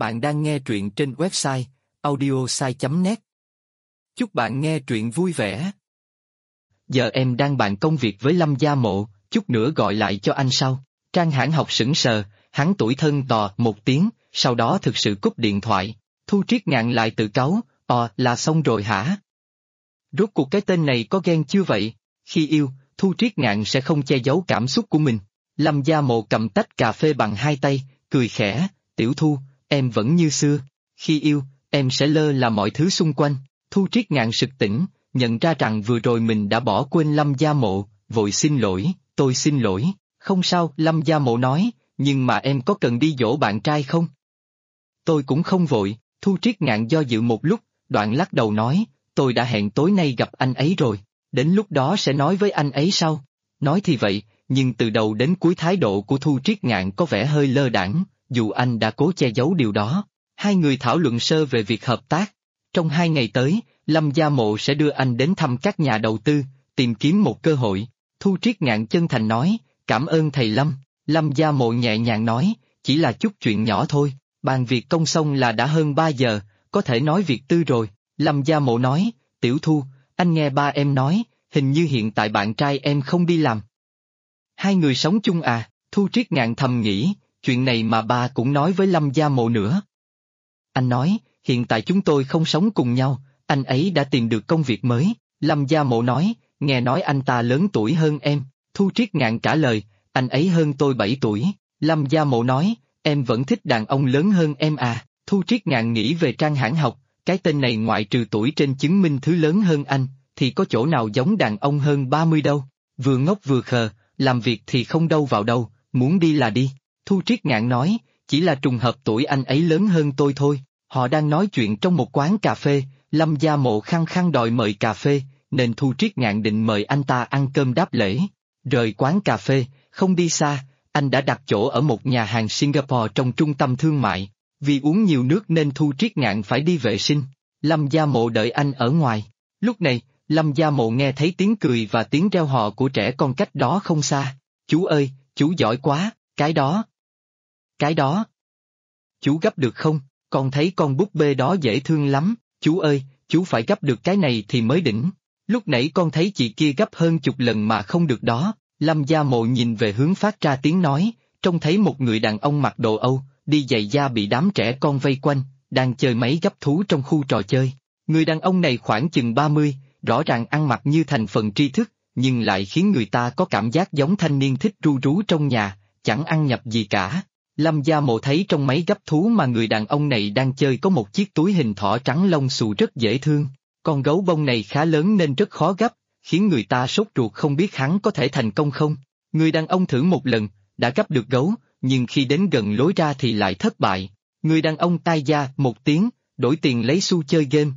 Bạn đang nghe truyện trên website audiosai.net. Chúc bạn nghe truyện vui vẻ. Giờ em đang bàn công việc với Lâm Gia Mộ, chút nữa gọi lại cho anh sau. Trang Hãn Học sững sờ, hắn tủi thân tò một tiếng, sau đó thực sự cúp điện thoại. Thu Triết Ngạn lại tự cáu, là xong rồi hả? Rốt cuộc cái tên này có ghen chưa vậy? Khi yêu, Thu Triết Ngạn sẽ không che giấu cảm xúc của mình. Lâm Gia Mộ cầm tách cà phê bằng hai tay, cười khẽ, Tiểu Thu, em vẫn như xưa. Khi yêu, em sẽ lơ là mọi thứ xung quanh. Thu Triết Ngạn sực tỉnh, nhận ra rằng vừa rồi mình đã bỏ quên Lâm Gia Mộ, vội xin lỗi, tôi xin lỗi. Không sao, Lâm Gia Mộ nói, nhưng mà em có cần đi dỗ bạn trai không? Tôi cũng không vội, Thu Triết Ngạn do dự một lúc, đoạn lắc đầu nói, tôi đã hẹn tối nay gặp anh ấy rồi, đến lúc đó sẽ nói với anh ấy sau. Nói thì vậy, nhưng từ đầu đến cuối thái độ của Thu Triết Ngạn có vẻ hơi lơ đãng, dù anh đã cố che giấu điều đó. Hai người thảo luận sơ về việc hợp tác. Trong 2 ngày tới, Lâm Gia Mộ sẽ đưa anh đến thăm các nhà đầu tư, tìm kiếm một cơ hội. Thu Triết Ngạn chân thành nói, cảm ơn thầy Lâm. Lâm Gia Mộ nhẹ nhàng nói, chỉ là chút chuyện nhỏ thôi, bàn việc công xong là đã hơn 3 giờ, có thể nói việc tư rồi. Lâm Gia Mộ nói, Tiểu Thu, anh nghe ba em nói, hình như hiện tại bạn trai em không đi làm. Hai người sống chung à? Thu Triết Ngạn thầm nghĩ, chuyện này mà ba cũng nói với Lâm Gia Mộ nữa. Anh nói, hiện tại chúng tôi không sống cùng nhau, anh ấy đã tìm được công việc mới. Lâm Gia Mộ nói, nghe nói anh ta lớn tuổi hơn em. Thu Triết Ngạn trả lời, anh ấy hơn tôi 7 tuổi. Lâm Gia Mộ nói, em vẫn thích đàn ông lớn hơn em à? Thu Triết Ngạn nghĩ về Trang Hãn Học, cái tên này ngoại trừ tuổi trên chứng minh thứ lớn hơn anh, thì có chỗ nào giống đàn ông hơn 30 đâu. Vừa ngốc vừa khờ, làm việc thì không đâu vào đâu, muốn đi là đi. Thu Triết Ngạn nói, chỉ là trùng hợp tuổi anh ấy lớn hơn tôi thôi. Họ đang nói chuyện trong một quán cà phê, Lâm Gia Mộ khăng khăng đòi mời cà phê, nên Thu Triết Ngạn định mời anh ta ăn cơm đáp lễ. Rời quán cà phê, không đi xa, anh đã đặt chỗ ở một nhà hàng Singapore trong trung tâm thương mại. Vì uống nhiều nước nên Thu Triết Ngạn phải đi vệ sinh. Lâm Gia Mộ đợi anh ở ngoài. Lúc này, Lâm Gia Mộ nghe thấy tiếng cười và tiếng reo hò của trẻ con cách đó không xa. Chú ơi, chú giỏi quá, cái đó. Cái đó. Chú gấp được không? Con thấy con búp bê đó dễ thương lắm. Chú ơi, chú phải gấp được cái này thì mới đỉnh. Lúc nãy con thấy chị kia gấp hơn chục lần mà không được đó. Lâm Gia Mộ nhìn về hướng phát ra tiếng nói, trông thấy một người đàn ông mặc đồ Âu, đi giày da bị đám trẻ con vây quanh, đang chơi máy gấp thú trong khu trò chơi. Người đàn ông này khoảng chừng 30, rõ ràng ăn mặc như thành phần tri thức, nhưng lại khiến người ta có cảm giác giống thanh niên thích ru rú trong nhà, chẳng ăn nhập gì cả. Lâm Gia Mộ thấy trong máy gấp thú mà người đàn ông này đang chơi có một chiếc túi hình thỏ trắng lông xù rất dễ thương. Con gấu bông này khá lớn nên rất khó gấp, khiến người ta sốt ruột không biết hắn có thể thành công không. Người đàn ông thử một lần, đã gấp được gấu, nhưng khi đến gần lối ra thì lại thất bại. Người đàn ông tai da một tiếng, đổi tiền lấy xu chơi game,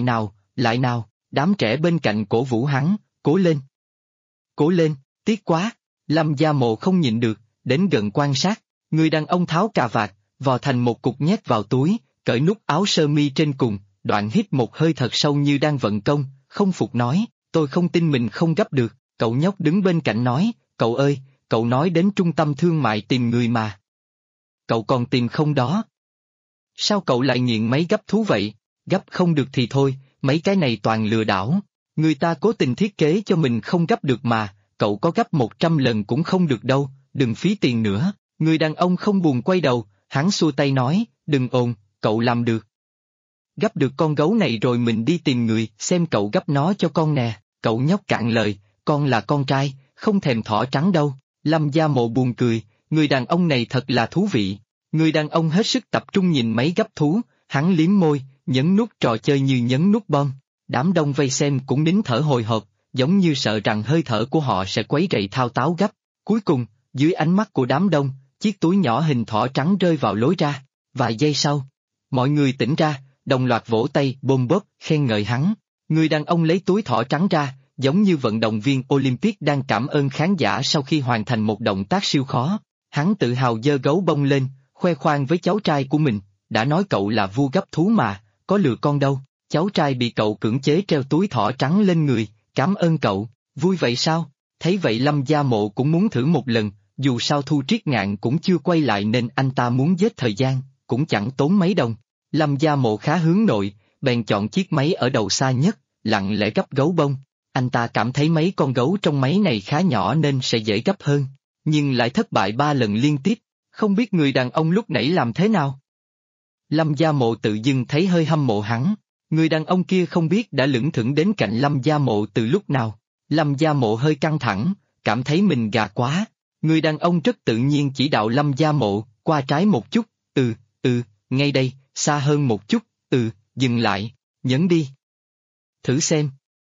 lại nào, đám trẻ bên cạnh cổ vũ hắn, cố lên. Cố lên, tiếc quá. Lâm Gia Mộ không nhịn được, đến gần quan sát. Người đàn ông tháo cà vạt, vò thành một cục nhét vào túi, cởi nút áo sơ mi trên cùng, đoạn hít một hơi thật sâu như đang vận công, không phục nói, tôi không tin mình không gấp được. Cậu nhóc đứng bên cạnh nói, cậu ơi, cậu nói đến trung tâm thương mại tìm người mà. Cậu còn tìm không đó? Sao cậu lại nghiện máy gấp thú vậy? Gấp không được thì thôi, mấy cái này toàn lừa đảo. Người ta cố tình thiết kế cho mình không gấp được mà, cậu có gấp 100 lần cũng không được đâu, đừng phí tiền nữa. Người đàn ông không buồn quay đầu, hắn xua tay nói, đừng ồn, cậu làm được. Gấp được con gấu này rồi mình đi tìm người, xem cậu gấp nó cho con nè. Cậu nhóc cạn lời, con là con trai, không thèm thỏ trắng đâu. Lâm Gia Mộ buồn cười, người đàn ông này thật là thú vị. Người đàn ông hết sức tập trung nhìn máy gấp thú, hắn liếm môi, nhấn nút trò chơi như nhấn nút bom. Đám đông vây xem cũng nín thở hồi hộp, giống như sợ rằng hơi thở của họ sẽ quấy rầy thao táo gấp. Cuối cùng, dưới ánh mắt của đám đông, chiếc túi nhỏ hình thỏ trắng rơi vào lối ra. Vài giây sau, mọi người tỉnh ra, đồng loạt vỗ tay bôm bóp, khen ngợi hắn. Người đàn ông lấy túi thỏ trắng ra, giống như vận động viên Olympic đang cảm ơn khán giả sau khi hoàn thành một động tác siêu khó. Hắn tự hào giơ gấu bông lên, khoe khoang với cháu trai của mình, đã nói cậu là vua gấp thú mà, có lừa con đâu. Cháu trai bị cậu cưỡng chế treo túi thỏ trắng lên người, cảm ơn cậu, vui vậy sao? Thấy vậy Lâm Gia Mộ cũng muốn thử một lần, dù sao Thu Triết Ngạn cũng chưa quay lại nên anh ta muốn giết thời gian, cũng chẳng tốn mấy đồng. Lâm Gia Mộ khá hướng nội, bèn chọn chiếc máy ở đầu xa nhất, lặng lẽ gấp gấu bông. Anh ta cảm thấy mấy con gấu trong máy này khá nhỏ nên sẽ dễ gấp hơn, nhưng lại thất bại 3 lần liên tiếp, không biết người đàn ông lúc nãy làm thế nào. Lâm Gia Mộ tự dưng thấy hơi hâm mộ hắn, người đàn ông kia không biết đã lững thững đến cạnh Lâm Gia Mộ từ lúc nào. Lâm Gia Mộ hơi căng thẳng, cảm thấy mình gà quá. Người đàn ông rất tự nhiên chỉ đạo Lâm Gia Mộ, qua trái một chút, ngay đây, xa hơn một chút, dừng lại, nhấn đi. Thử xem.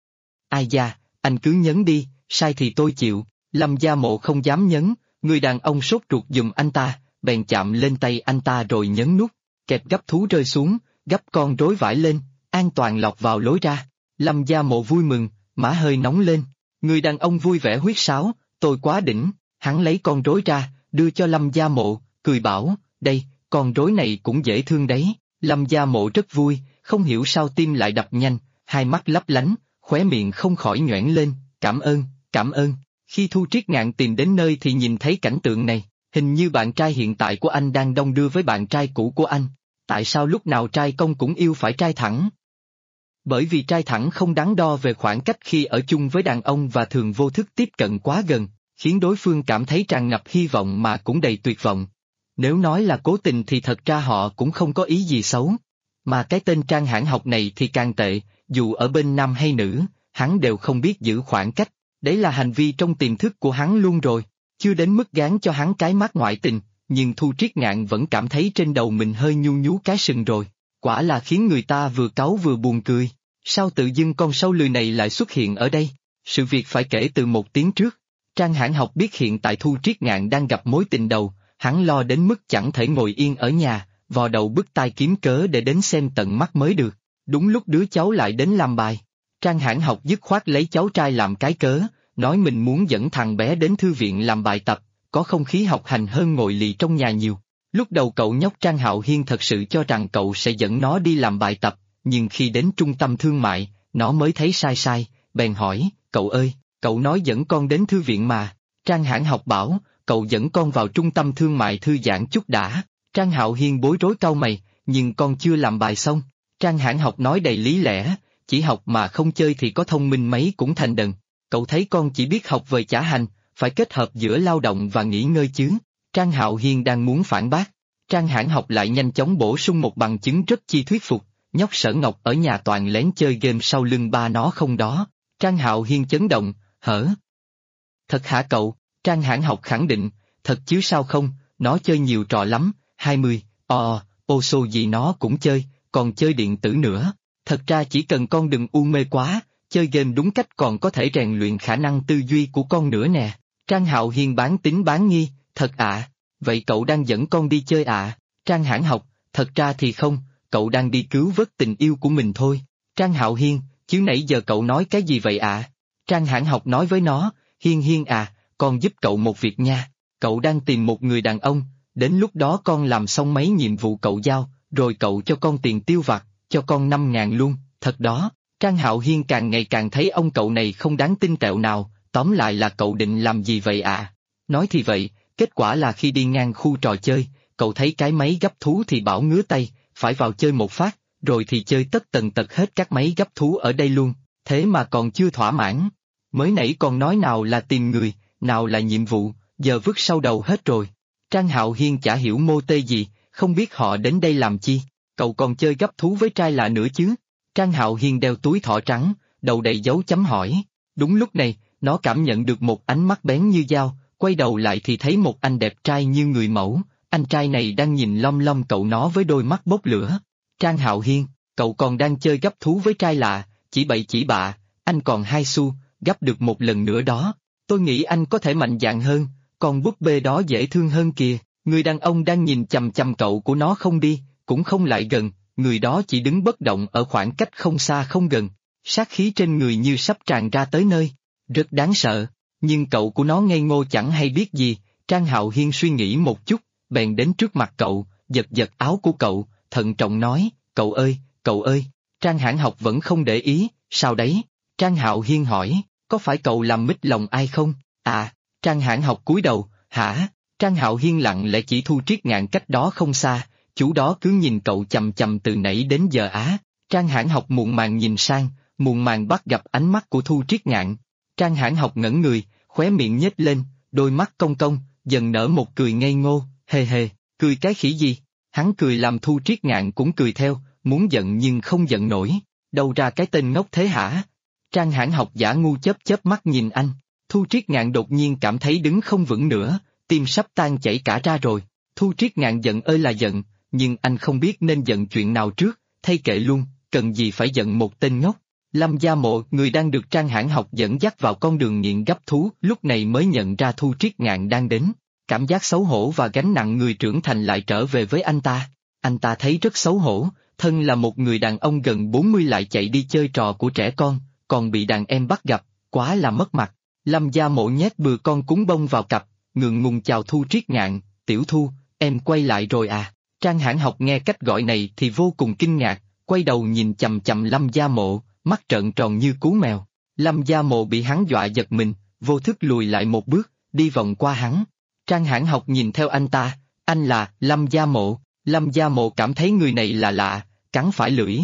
Ai da, anh cứ nhấn đi, sai thì tôi chịu. Lâm Gia Mộ không dám nhấn, người đàn ông sốt ruột giùm anh ta, bèn chạm lên tay anh ta rồi nhấn nút, kẹp gấp thú rơi xuống, gấp con rối vải lên, an toàn lọt vào lối ra. Lâm Gia Mộ vui mừng, mã hơi nóng lên, người đàn ông vui vẻ huýt sáo, tôi quá đỉnh, hắn lấy con rối ra, đưa cho Lâm Gia Mộ, cười bảo, đây, con rối này cũng dễ thương đấy. Lâm Gia Mộ rất vui, không hiểu sao tim lại đập nhanh, hai mắt lấp lánh, khóe miệng không khỏi nhoẻn lên, cảm ơn, cảm ơn. Khi Thu Triết Ngạn tìm đến nơi thì nhìn thấy cảnh tượng này, hình như bạn trai hiện tại của anh đang đong đưa với bạn trai cũ của anh. Tại sao lúc nào trai công cũng yêu phải trai thẳng? Bởi vì trai thẳng không đắn đo về khoảng cách khi ở chung với đàn ông và thường vô thức tiếp cận quá gần, khiến đối phương cảm thấy tràn ngập hy vọng mà cũng đầy tuyệt vọng. Nếu nói là cố tình thì thật ra họ cũng không có ý gì xấu. Mà cái tên Trang Hãn Học này thì càng tệ, dù ở bên nam hay nữ, hắn đều không biết giữ khoảng cách, đấy là hành vi trong tiềm thức của hắn luôn rồi, chưa đến mức gán cho hắn cái mắt ngoại tình, nhưng Thu Triết Ngạn vẫn cảm thấy trên đầu mình hơi nhu nhú cái sừng rồi, quả là khiến người ta vừa cáu vừa buồn cười. Sao tự dưng con sâu lười này lại xuất hiện ở đây? Sự việc phải kể từ 1 tiếng trước. Trang Hãn Học biết hiện tại Thu Triết Ngạn đang gặp mối tình đầu, hắn lo đến mức chẳng thể ngồi yên ở nhà, vò đầu bứt tai kiếm cớ để đến xem tận mắt mới được. Đúng lúc đứa cháu lại đến làm bài, Trang Hãn Học dứt khoát lấy cháu trai làm cái cớ, nói mình muốn dẫn thằng bé đến thư viện làm bài tập, có không khí học hành hơn ngồi lì trong nhà nhiều. Lúc đầu cậu nhóc Trang Hạo Hiên thật sự cho rằng cậu sẽ dẫn nó đi làm bài tập, nhưng khi đến trung tâm thương mại, nó mới thấy sai, bèn hỏi, cậu ơi, cậu nói dẫn con đến thư viện mà. Trang Hãn Học bảo, cậu dẫn con vào trung tâm thương mại thư giãn chút đã. Trang Hạo Hiên bối rối cau mày, nhưng con chưa làm bài xong. Trang Hãn Học nói đầy lý lẽ, chỉ học mà không chơi thì có thông minh mấy cũng thành đần. Cậu thấy con chỉ biết học vời chả hành, phải kết hợp giữa lao động và nghỉ ngơi chứ. Trang Hạo Hiên đang muốn phản bác, Trang Hãn Học lại nhanh chóng bổ sung một bằng chứng rất chi thuyết phục, nhóc Sở Ngọc ở nhà toàn lén chơi game sau lưng ba nó không đó. Trang Hạo Hiên chấn động, hở? Thật hả cậu? Trang Hãn Học khẳng định, thật chứ sao không, nó chơi nhiều trò lắm, 20, ô xô gì nó cũng chơi, còn chơi điện tử nữa. Thật ra chỉ cần con đừng u mê quá, chơi game đúng cách còn có thể rèn luyện khả năng tư duy của con nữa nè. Trang Hạo Hiên bán tín bán nghi, thật ạ, vậy cậu đang dẫn con đi chơi ạ? Trang Hãn Học, thật ra thì không, cậu đang đi cứu vớt tình yêu của mình thôi. Trang Hạo Hiên, chứ nãy giờ cậu nói cái gì vậy ạ? Trang Hãn Học nói với nó, Hiên à, con giúp cậu một việc nha, cậu đang tìm một người đàn ông, đến lúc đó con làm xong mấy nhiệm vụ cậu giao, rồi cậu cho con tiền tiêu vặt, cho con 5.000 luôn, thật đó. Trang Hạo Hiên càng ngày càng thấy ông cậu này không đáng tin tẹo nào, tóm lại là cậu định làm gì vậy ạ? Nói thì vậy, kết quả là khi đi ngang khu trò chơi, cậu thấy cái máy gấp thú thì bảo ngứa tay, phải vào chơi một phát, rồi thì chơi tất tần tật hết các máy gấp thú ở đây luôn, thế mà còn chưa thỏa mãn. Mới nãy còn nói nào là tìm người, nào là nhiệm vụ, giờ vứt sau đầu hết rồi. Trang Hạo Hiên chả hiểu mô tê gì, không biết họ đến đây làm chi, cậu còn chơi gấp thú với trai lạ nữa chứ? Trang Hạo Hiên đeo túi thỏ trắng, đầu đầy dấu chấm hỏi. Đúng lúc này, nó cảm nhận được một ánh mắt bén như dao, quay đầu lại thì thấy một anh đẹp trai như người mẫu, anh trai này đang nhìn lom lom cậu nó với đôi mắt bốc lửa. Trang Hạo Hiên, cậu còn đang chơi gấp thú với trai lạ, chỉ bậy chỉ bạ, anh còn 2 xu, gấp được một lần nữa đó. Tôi nghĩ anh có thể mạnh dạn hơn, con búp bê đó dễ thương hơn kìa. Người đàn ông đang nhìn chằm chằm cậu của nó không đi, cũng không lại gần, người đó chỉ đứng bất động ở khoảng cách không xa không gần, sát khí trên người như sắp tràn ra tới nơi, rất đáng sợ, nhưng cậu của nó ngây ngô chẳng hay biết gì. Trang Hạo Hiên suy nghĩ một chút, bèn đến trước mặt cậu, giật giật áo của cậu, thận trọng nói, cậu ơi, Trang Hãn Học vẫn không để ý, sao đấy? Trang Hạo Hiên hỏi, có phải cậu làm mít lòng ai không? À, Trang Hãn Học cúi đầu, hả? Trang Hạo Hiên lặng lẽ chỉ Thu Triết Ngạn cách đó không xa, chú đó cứ nhìn cậu chằm chằm từ nãy đến giờ á. Trang Hãn Học muộn màng nhìn sang, muộn màng bắt gặp ánh mắt của Thu Triết Ngạn. Trang Hãn Học ngẩn người, khóe miệng nhếch lên, đôi mắt cong cong, dần nở một cười ngây ngô, hề hề, cười cái khỉ gì? Hắn cười làm Thu Triết Ngạn cũng cười theo, muốn giận nhưng không giận nổi. Đâu ra cái tên ngốc thế hả? Trang Hãn Học giả ngu chớp chớp mắt nhìn anh. Thu Triết Ngạn đột nhiên cảm thấy đứng không vững nữa, tim sắp tan chảy cả ra rồi. Thu Triết Ngạn giận ơi là giận, nhưng anh không biết nên giận chuyện nào trước, thay kệ luôn, cần gì phải giận một tên ngốc. Lâm Gia Mộ, người đang được Trang Hãn Học dẫn dắt vào con đường nghiện gấp thú, lúc này mới nhận ra Thu Triết Ngạn đang đến. Cảm giác xấu hổ và gánh nặng người trưởng thành lại trở về với anh ta. Anh ta thấy rất xấu hổ, thân là một người đàn ông gần 40 lại chạy đi chơi trò của trẻ con, còn bị đàn em bắt gặp, quá là mất mặt. Lâm Gia Mộ nhét bừa con cúng bông vào cặp, ngượng ngùng chào Thu Triết Ngạn, tiểu Thu, em quay lại rồi à? Trang Hãn Học nghe cách gọi này thì vô cùng kinh ngạc, quay đầu nhìn chằm chằm Lâm Gia Mộ, mắt trợn tròn như cú mèo. Lâm Gia Mộ bị hắn dọa giật mình, vô thức lùi lại một bước, đi vòng qua hắn. Trang Hãn Học nhìn theo anh ta, anh là Lâm Gia Mộ. Lâm Gia Mộ cảm thấy người này là lạ, cắn phải lưỡi,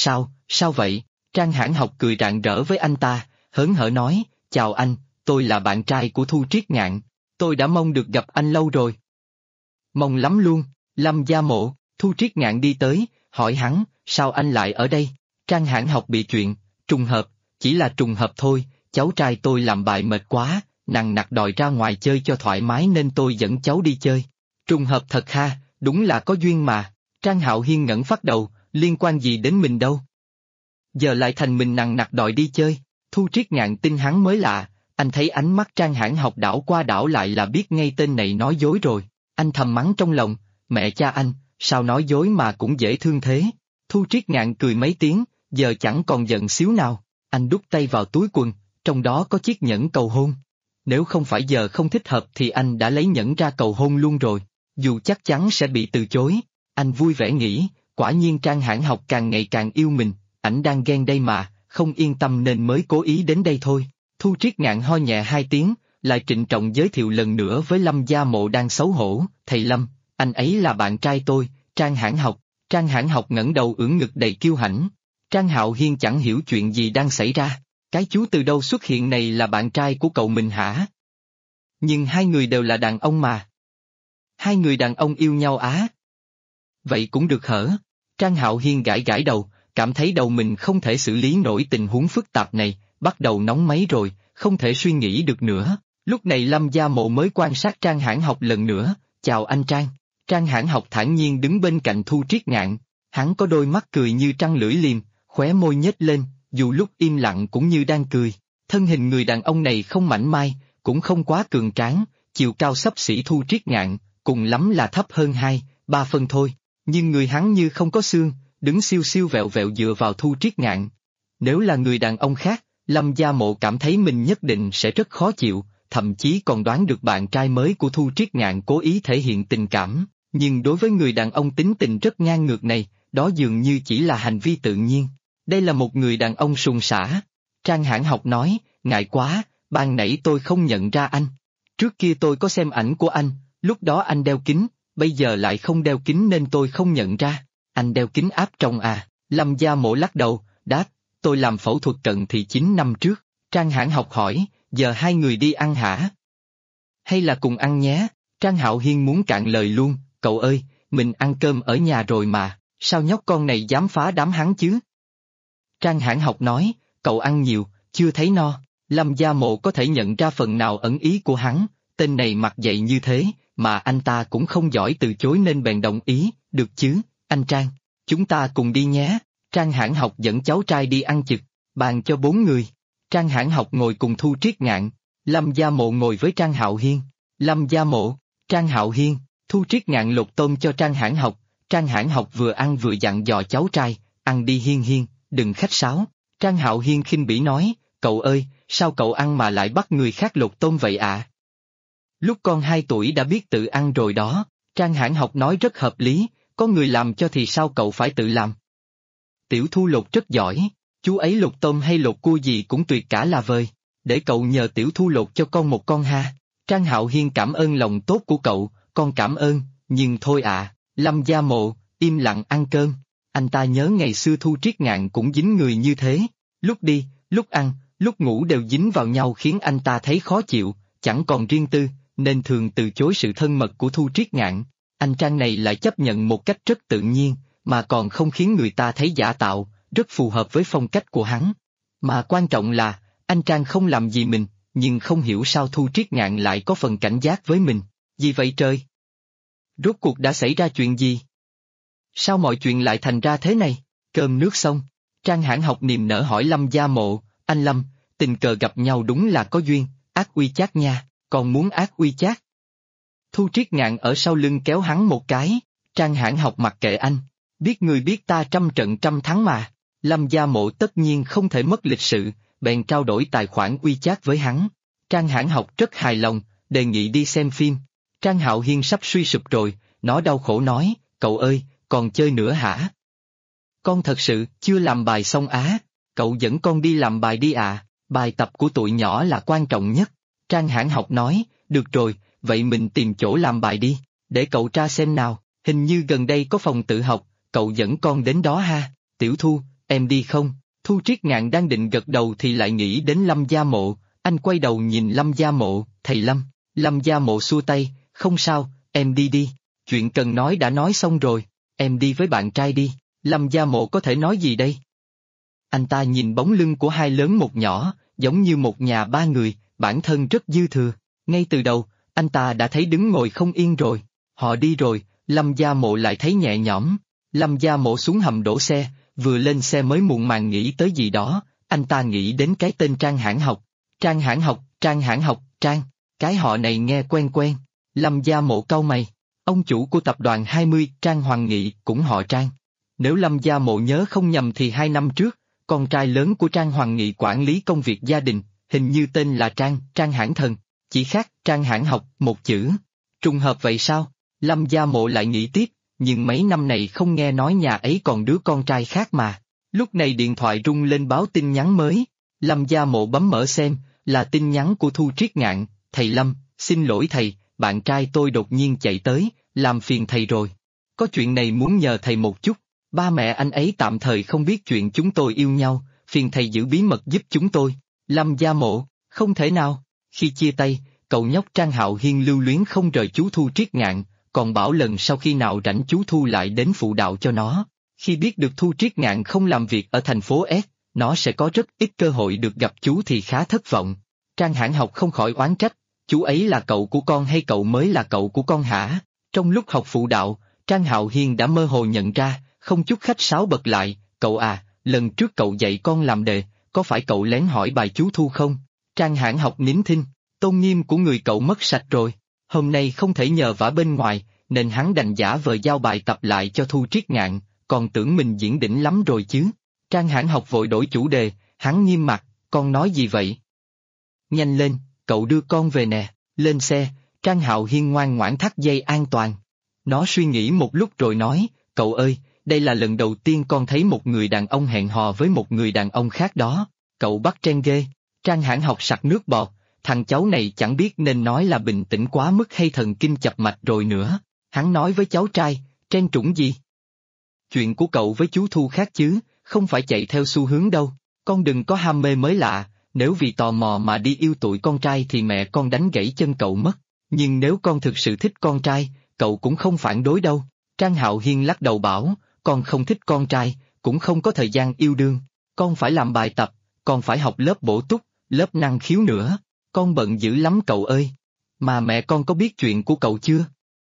sao vậy? Trang Hãn Học cười rạng rỡ với anh ta, hớn hở nói, chào anh, tôi là bạn trai của Thu Triết Ngạn, tôi đã mong được gặp anh lâu rồi. Mong lắm luôn. Lâm Gia Mộ, Thu Triết Ngạn đi tới, hỏi hắn, sao anh lại ở đây? Trang Hãn Học bị chuyện, trùng hợp, chỉ là trùng hợp thôi, cháu trai tôi làm bài mệt quá, nằng nặc đòi ra ngoài chơi cho thoải mái nên tôi dẫn cháu đi chơi. Trùng hợp thật ha, đúng là có duyên mà. Trang Hạo Hiên ngẩng phát đầu, liên quan gì đến mình đâu? Giờ lại thành mình nằng nặc đòi đi chơi. Thu Triết Ngạn tin hắn mới lạ, anh thấy ánh mắt Trang Hãn Học đảo qua đảo lại là biết ngay tên này nói dối rồi. Anh thầm mắng trong lòng, mẹ cha anh, sao nói dối mà cũng dễ thương thế. Thu Triết Ngạn cười mấy tiếng, giờ chẳng còn giận xíu nào. Anh đút tay vào túi quần, trong đó có chiếc nhẫn cầu hôn. Nếu không phải giờ không thích hợp thì anh đã lấy nhẫn ra cầu hôn luôn rồi. Dù chắc chắn sẽ bị từ chối. Anh vui vẻ nghĩ, quả nhiên Trang Hãn Học càng ngày càng yêu mình, ảnh đang ghen đây mà, không yên tâm nên mới cố ý đến đây thôi. Thu Triết Ngạn ho nhẹ hai tiếng, lại trịnh trọng giới thiệu lần nữa với Lâm Gia Mộ đang xấu hổ, thầy Lâm, anh ấy là bạn trai tôi, Trang Hãn Học. Trang Hãn Học ngẩng đầu ưỡn ngực đầy kiêu hãnh. Trang Hạo Hiên chẳng hiểu chuyện gì đang xảy ra, cái chú từ đâu xuất hiện này là bạn trai của cậu mình hả? Nhưng hai người đều là đàn ông mà. Hai người đàn ông yêu nhau á? Vậy cũng được hở? Trang Hạo Hiên gãi gãi đầu, cảm thấy đầu mình không thể xử lý nổi tình huống phức tạp này, bắt đầu nóng máy rồi, không thể suy nghĩ được nữa. Lúc này Lâm Gia Mộ mới quan sát Trang Hãn Học lần nữa, chào anh Trang. Trang Hãn Học thản nhiên đứng bên cạnh Thu Triết Ngạn, hắn có đôi mắt cười như trăng lưỡi liềm, khóe môi nhếch lên, dù lúc im lặng cũng như đang cười. Thân hình người đàn ông này không mảnh mai, cũng không quá cường tráng, chiều cao xấp xỉ Thu Triết Ngạn, cùng lắm là thấp hơn 2-3 phân thôi, nhưng người hắn như không có xương, đứng siêu siêu vẹo vẹo dựa vào Thu Triết Ngạn. Nếu là người đàn ông khác, Lâm Gia Mộ cảm thấy mình nhất định sẽ rất khó chịu, thậm chí còn đoán được bạn trai mới của Thu Triết Ngạn cố ý thể hiện tình cảm, nhưng đối với người đàn ông tính tình rất ngang ngược này, đó dường như chỉ là hành vi tự nhiên. Đây là một người đàn ông suồng sã. Trang Hãn Học nói, ngại quá, ban nãy tôi không nhận ra anh. Trước kia tôi có xem ảnh của anh, lúc đó anh đeo kính, bây giờ lại không đeo kính nên tôi không nhận ra. Anh đeo kính áp tròng à? Lâm Gia Mộ lắc đầu, đáp, tôi làm phẫu thuật cận thị 9 năm trước. Trang Hãn Học hỏi, giờ hai người đi ăn hả? Hay là cùng ăn nhé? Trang Hạo Hiên muốn cạn lời luôn, cậu ơi, mình ăn cơm ở nhà rồi mà, sao nhóc con này dám phá đám hắn chứ? Trang Hãn Học nói, cậu ăn nhiều, chưa thấy no. Lâm Gia Mộ có thể nhận ra phần nào ẩn ý của hắn, tên này mặc dậy như thế, mà anh ta cũng không giỏi từ chối nên bèn đồng ý, được chứ, anh Trang, chúng ta cùng đi nhé. Trang Hãn Học dẫn cháu trai đi ăn chực, bàn cho 4 người. Trang Hãn Học ngồi cùng Thu Triết Ngạn, Lâm Gia Mộ ngồi với Trang Hạo Hiên. Lâm Gia Mộ, Trang Hạo Hiên, Thu Triết Ngạn lột tôm cho Trang Hãn Học. Trang Hãn Học vừa ăn vừa dặn dò cháu trai, ăn đi Hiên Hiên, đừng khách sáo. Trang Hạo Hiên khinh bỉ nói, cậu ơi, sao cậu ăn mà lại bắt người khác lột tôm vậy ạ? Lúc con 2 tuổi đã biết tự ăn rồi đó. Trang Hãn Học nói rất hợp lý, có người làm cho thì sao cậu phải tự làm? Tiểu Thu lột rất giỏi, chú ấy lột tôm hay lột cua gì cũng tuyệt cả là vời, để cậu nhờ Tiểu Thu lột cho con một con ha. Trang Hạo Hiên cảm ơn lòng tốt của cậu, con cảm ơn, nhưng thôi ạ. Lâm Gia Mộ, im lặng ăn cơm. Anh ta nhớ ngày xưa Thu Triết Ngạn cũng dính người như thế, lúc đi, lúc ăn, lúc ngủ đều dính vào nhau khiến anh ta thấy khó chịu, chẳng còn riêng tư, nên thường từ chối sự thân mật của Thu Triết Ngạn. Anh Trang này lại chấp nhận một cách rất tự nhiên, mà còn không khiến người ta thấy giả tạo, rất phù hợp với phong cách của hắn. Mà quan trọng là, anh Trang không làm gì mình, nhưng không hiểu sao Thu Triết Ngạn lại có phần cảnh giác với mình. Gì vậy trời? Rốt cuộc đã xảy ra chuyện gì? Sao mọi chuyện lại thành ra thế này? Cơm nước xong, Trang Hãn Học niềm nở hỏi Lâm Gia Mộ, anh Lâm, tình cờ gặp nhau đúng là có duyên, ác uy chát nha, còn muốn ác uy chát. Thu Triết Ngạn ở sau lưng kéo hắn một cái, Trang Hãn Học mặc kệ anh, biết người biết ta trăm trận trăm thắng mà. Lâm Gia Mộ tất nhiên không thể mất lịch sự, bèn trao đổi tài khoản WeChat với hắn. Trang Hãn Học rất hài lòng, đề nghị đi xem phim. Trang Hạo Hiên sắp suy sụp rồi, nó đau khổ nói, cậu ơi, còn chơi nữa hả? Con thật sự chưa làm bài xong á, cậu dẫn con đi làm bài đi à, bài tập của tụi nhỏ là quan trọng nhất. Trang Hãn Học nói, được rồi, vậy mình tìm chỗ làm bài đi, để cậu tra xem nào, hình như gần đây có phòng tự học, cậu dẫn con đến đó ha. Tiểu Thu, em đi không? Thu Triết Ngạn đang định gật đầu thì lại nghĩ đến Lâm Gia Mộ, anh quay đầu nhìn Lâm Gia Mộ, thầy Lâm. Lâm Gia Mộ xua tay, không sao, em đi đi, chuyện cần nói đã nói xong rồi, em đi với bạn trai đi. Lâm Gia Mộ có thể nói gì đây? Anh ta nhìn bóng lưng của hai lớn một nhỏ, giống như một nhà ba người, bản thân rất dư thừa. Ngay từ đầu, anh ta đã thấy đứng ngồi không yên rồi. Họ đi rồi, Lâm Gia Mộ lại thấy nhẹ nhõm. Lâm Gia Mộ xuống hầm đổ xe, vừa lên xe mới muộn màng nghĩ tới gì đó, anh ta nghĩ đến cái tên Trang Hãn Học. Trang Hãn Học, Trang Hãn Học, Trang, cái họ này nghe quen quen. Lâm Gia Mộ cau mày, ông chủ của tập đoàn 20, Trang Hoàng Nghị, cũng họ Trang. Nếu Lâm Gia Mộ nhớ không nhầm thì 2 năm trước, con trai lớn của Trang Hoàng Nghị quản lý công việc gia đình, hình như tên là Trang Hãn Thần, chỉ khác Trang Hãn Học một chữ. Trùng hợp vậy sao? Lâm Gia Mộ lại nghĩ tiếp, nhưng mấy năm này không nghe nói nhà ấy còn đứa con trai khác mà. Lúc này điện thoại rung lên báo tin nhắn mới. Lâm Gia Mộ bấm mở xem, là tin nhắn của Thu Triết Ngạn, thầy Lâm, xin lỗi thầy, bạn trai tôi đột nhiên chạy tới, làm phiền thầy rồi. Có chuyện này muốn nhờ thầy một chút, ba mẹ anh ấy tạm thời không biết chuyện chúng tôi yêu nhau, phiền thầy giữ bí mật giúp chúng tôi. Lâm Gia Mộ, không thể nào, khi chia tay, cậu nhóc Trang Hạo Hiên lưu luyến không rời chú Thu Triết Ngạn, còn bảo lần sau khi nào rảnh chú Thu lại đến phụ đạo cho nó. Khi biết được Thu Triết Ngạn không làm việc ở thành phố S, nó sẽ có rất ít cơ hội được gặp chú thì khá thất vọng. Trang Hãn Học không khỏi oán trách, chú ấy là cậu của con hay cậu mới là cậu của con hả? Trong lúc học phụ đạo, Trang Hạo Hiên đã mơ hồ nhận ra, không chút khách sáo bật lại, cậu à, lần trước cậu dạy con làm đề, có phải cậu lén hỏi bài chú Thu không? Trang Hãn Học nín thinh, tôn nghiêm của người cậu mất sạch rồi. Hôm nay không thể nhờ vả bên ngoài, nên hắn đành giả vờ giao bài tập lại cho Thu Triết Ngạn, còn tưởng mình diễn đỉnh lắm rồi chứ. Trang Hãn Học vội đổi chủ đề, hắn nghiêm mặt, con nói gì vậy? Nhanh lên, cậu đưa con về nè. Lên xe, Trang Hạo Hiên ngoan ngoãn thắt dây an toàn. Nó suy nghĩ một lúc rồi nói, cậu ơi, đây là lần đầu tiên con thấy một người đàn ông hẹn hò với một người đàn ông khác đó. Cậu bắt trend ghê. Trang Hãn Học sặc nước bọt, thằng cháu này chẳng biết nên nói là bình tĩnh quá mức hay thần kinh chập mạch rồi nữa. Hắn nói với cháu trai, trend trũng gì? Chuyện của cậu với chú Thu khác chứ, không phải chạy theo xu hướng đâu. Con đừng có ham mê mới lạ, nếu vì tò mò mà đi yêu tụi con trai thì mẹ con đánh gãy chân cậu mất. Nhưng nếu con thực sự thích con trai, cậu cũng không phản đối đâu. Trang Hạo Hiên lắc đầu bảo, con không thích con trai, cũng không có thời gian yêu đương. Con phải làm bài tập, còn phải học lớp bổ túc, lớp năng khiếu nữa. Con bận dữ lắm cậu ơi. Mà mẹ con có biết chuyện của cậu chưa?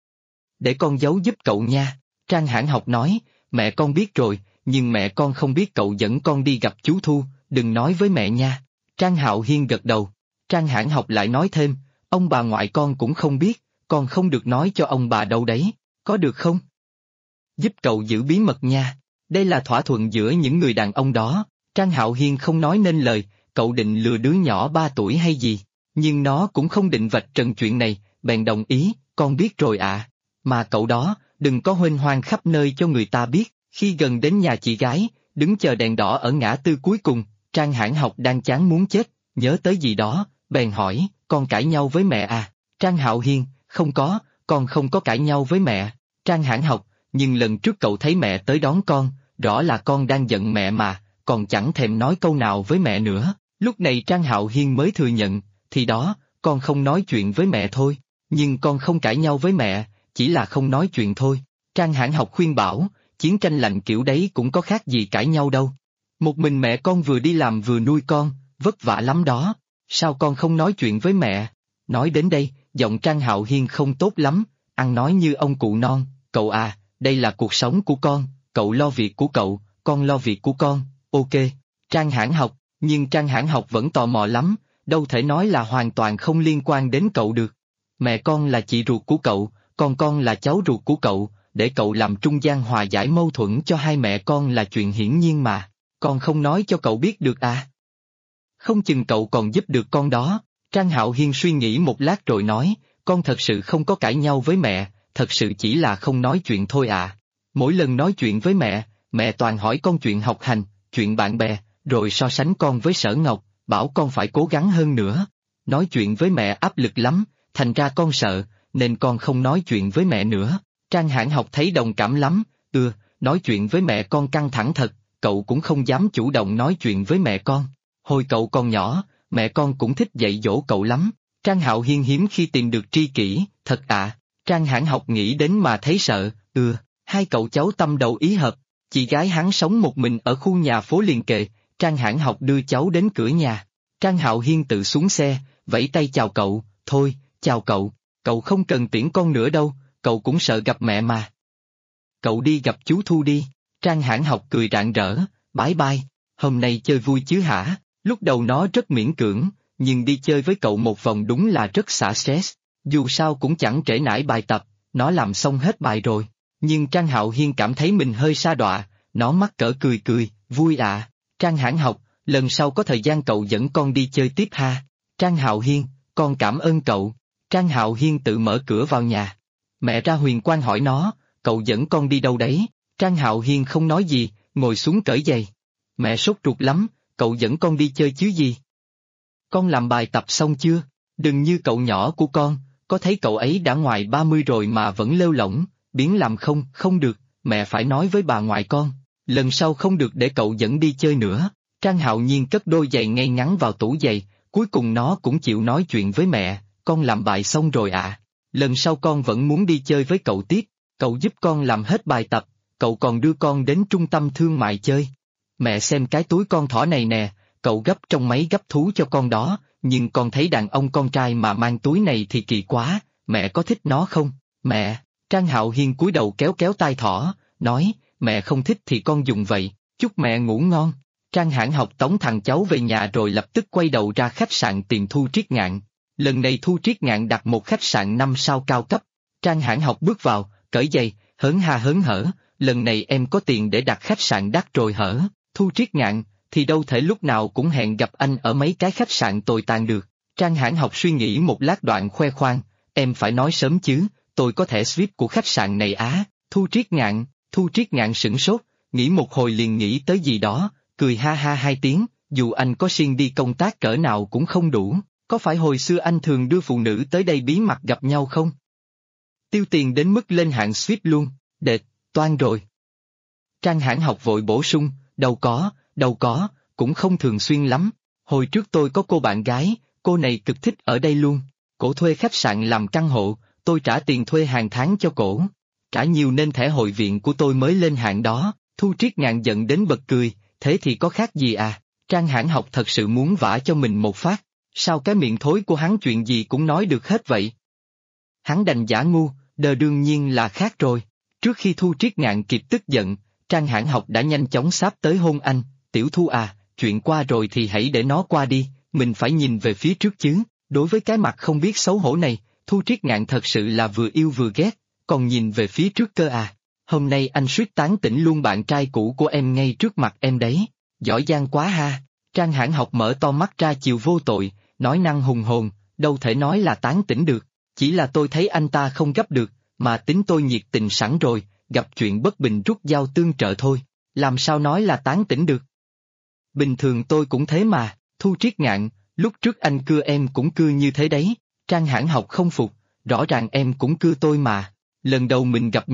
Để con giấu giúp cậu nha. Trang Hãn Học nói, mẹ con biết rồi, nhưng mẹ con không biết cậu dẫn con đi gặp chú Thu, đừng nói với mẹ nha. Trang Hạo Hiên gật đầu. Trang Hãn Học lại nói thêm, ông bà ngoại con cũng không biết, con không được nói cho ông bà đâu đấy, có được không? Giúp cậu giữ bí mật nha. Đây là thỏa thuận giữa những người đàn ông đó. Trang Hạo Hiên không nói nên lời, cậu định lừa đứa nhỏ 3 tuổi hay gì? Nhưng nó cũng không định vạch trần chuyện này, bèn đồng ý, con biết rồi ạ. Mà cậu đó, đừng có huênh hoang khắp nơi cho người ta biết. Khi gần đến nhà chị gái, đứng chờ đèn đỏ ở ngã tư cuối cùng, Trang Hãn Học đang chán muốn chết, nhớ tới gì đó, bèn hỏi, con cãi nhau với mẹ à? Trang Hạo Hiên, không có, con không có cãi nhau với mẹ. Trang Hãn Học, nhưng lần trước cậu thấy mẹ tới đón con, rõ là con đang giận mẹ mà, còn chẳng thèm nói câu nào với mẹ nữa. Lúc này Trang Hạo Hiên mới thừa nhận, thì đó, con không nói chuyện với mẹ thôi, nhưng con không cãi nhau với mẹ, chỉ là không nói chuyện thôi. Trang Hãn Học khuyên bảo, chiến tranh lạnh kiểu đấy cũng có khác gì cãi nhau đâu. Một mình mẹ con vừa đi làm vừa nuôi con, vất vả lắm đó, sao con không nói chuyện với mẹ? Nói đến đây, giọng Trang Hạo Hiên không tốt lắm, ăn nói như ông cụ non, cậu à, đây là cuộc sống của con, cậu lo việc của cậu, con lo việc của con, ok. Trang Hãn Học, nhưng Trang Hãn Học vẫn tò mò lắm, đâu thể nói là hoàn toàn không liên quan đến cậu được. Mẹ con là chị ruột của cậu, còn con là cháu ruột của cậu, để cậu làm trung gian hòa giải mâu thuẫn cho hai mẹ con là chuyện hiển nhiên mà, con không nói cho cậu biết được à? Không chừng cậu còn giúp được con đó. Trang Hạo Hiên suy nghĩ một lát rồi nói, con thật sự không có cãi nhau với mẹ, thật sự chỉ là không nói chuyện thôi à. Mỗi lần nói chuyện với mẹ toàn hỏi con chuyện học hành, chuyện bạn bè, rồi so sánh con với Sở Ngọc, bảo con phải cố gắng hơn nữa. Nói chuyện với mẹ áp lực lắm, thành ra con sợ, nên con không nói chuyện với mẹ nữa. Trang Hãn Học thấy đồng cảm lắm, nói chuyện với mẹ con căng thẳng thật, cậu cũng không dám chủ động nói chuyện với mẹ con. Hồi cậu còn nhỏ, mẹ con cũng thích dạy dỗ cậu lắm. Trang Hạo Hiên hiếm khi tìm được tri kỷ, thật à. Trang Hãn Học nghĩ đến mà thấy sợ, hai cậu cháu tâm đầu ý hợp. Chị gái hắn sống một mình ở khu nhà phố liền kề, Trang Hãn Học đưa cháu đến cửa nhà. Trang Hạo Hiên tự xuống xe, vẫy tay chào cậu, thôi, chào cậu không cần tiễn con nữa đâu, cậu cũng sợ gặp mẹ mà. Cậu đi gặp chú Thu đi. Trang Hãn Học cười rạng rỡ, bye bye, hôm nay chơi vui chứ hả? Lúc đầu nó rất miễn cưỡng, nhưng đi chơi với cậu một vòng đúng là rất xả stress, dù sao cũng chẳng trễ nải bài tập, nó làm xong hết bài rồi. Nhưng Trang Hạo Hiên cảm thấy mình hơi sa đọa, nó mắc cỡ cười, vui à. Trang Hãn Học, lần sau có thời gian cậu dẫn con đi chơi tiếp ha. Trang Hạo Hiên, con cảm ơn cậu. Trang Hạo Hiên tự mở cửa vào nhà. Mẹ ra huyền quan hỏi nó, cậu dẫn con đi đâu đấy? Trang Hạo Hiên không nói gì, ngồi xuống cởi giày. Mẹ sốt ruột lắm, cậu dẫn con đi chơi chứ gì? Con làm bài tập xong chưa? Đừng như cậu nhỏ của con, có thấy cậu ấy đã ngoài 30 rồi mà vẫn lêu lỏng, biến làm không được, mẹ phải nói với bà ngoại con, lần sau không được để cậu dẫn đi chơi nữa. Trang Hạo Nhiên cất đôi giày ngay ngắn vào tủ giày, cuối cùng nó cũng chịu nói chuyện với mẹ, con làm bài xong rồi à? Lần sau con vẫn muốn đi chơi với cậu tiếp, cậu giúp con làm hết bài tập, cậu còn đưa con đến trung tâm thương mại chơi. Mẹ xem cái túi con thỏ này nè, cậu gấp trong máy gấp thú cho con đó, nhưng con thấy đàn ông con trai mà mang túi này thì kỳ quá, mẹ có thích nó không? Mẹ, Trang Hạo Hiên cúi đầu kéo kéo tai thỏ, nói, mẹ không thích thì con dùng vậy, chúc mẹ ngủ ngon. Trang Hãn Học tống thằng cháu về nhà rồi lập tức quay đầu ra khách sạn tìm Thu Triết Ngạn. Lần này Thu Triết Ngạn đặt một khách sạn 5 sao cao cấp. Trang Hãn Học bước vào, cởi giày, hớn ha hớn hở, lần này em có tiền để đặt khách sạn đắt rồi hở. Thu Triết Ngạn, thì đâu thể lúc nào cũng hẹn gặp anh ở mấy cái khách sạn tồi tàn được. Trang Hãn Học suy nghĩ một lát đoạn khoe khoang, em phải nói sớm chứ, tôi có thẻ VIP của khách sạn này á. Thu Triết Ngạn sửng sốt, nghĩ một hồi liền nghĩ tới gì đó, cười ha ha hai tiếng, dù anh có siêng đi công tác cỡ nào cũng không đủ, có phải hồi xưa anh thường đưa phụ nữ tới đây bí mật gặp nhau không? Tiêu tiền đến mức lên hạng VIP luôn, đệt, toan rồi. Trang Hãn Học vội bổ sung, đâu có, cũng không thường xuyên lắm, hồi trước tôi có cô bạn gái, cô này cực thích ở đây luôn, cổ thuê khách sạn làm căn hộ, tôi trả tiền thuê hàng tháng cho cổ, trả nhiều nên thẻ hội viện của tôi mới lên hạng đó. Thu Triết Ngạn giận đến bật cười, thế thì có khác gì à? Trang Hãn Học thật sự muốn vả cho mình một phát, sao cái miệng thối của hắn chuyện gì cũng nói được hết vậy? Hắn đành giả ngu, đương nhiên là khác rồi. Trước khi Thu Triết Ngạn kịp tức giận, Trang Hãn Học đã nhanh chóng sáp tới hôn anh, tiểu Thu à, chuyện qua rồi thì hãy để nó qua đi, mình phải nhìn về phía trước chứ. Đối với cái mặt không biết xấu hổ này, Thu Triết Ngạn thật sự là vừa yêu vừa ghét, còn nhìn về phía trước cơ à. Hôm nay anh suýt tán tỉnh luôn bạn trai cũ của em ngay trước mặt em đấy, giỏi giang quá ha. Trang Hãn Học mở to mắt ra chiều vô tội, nói năng hùng hồn, đâu thể nói là tán tỉnh được, chỉ là tôi thấy anh ta không gấp được, mà tính tôi nhiệt tình sẵn rồi, gặp chuyện bất bình rút dao tương trợ thôi, làm sao nói là tán tỉnh được. Bình thường tôi cũng thế mà, Thu Triết Ngạn, lúc trước anh cưa em cũng cưa như thế đấy. Trang Hãn Học không phục, rõ ràng em cũng cưa tôi mà, lần đầu mình gặp nhau,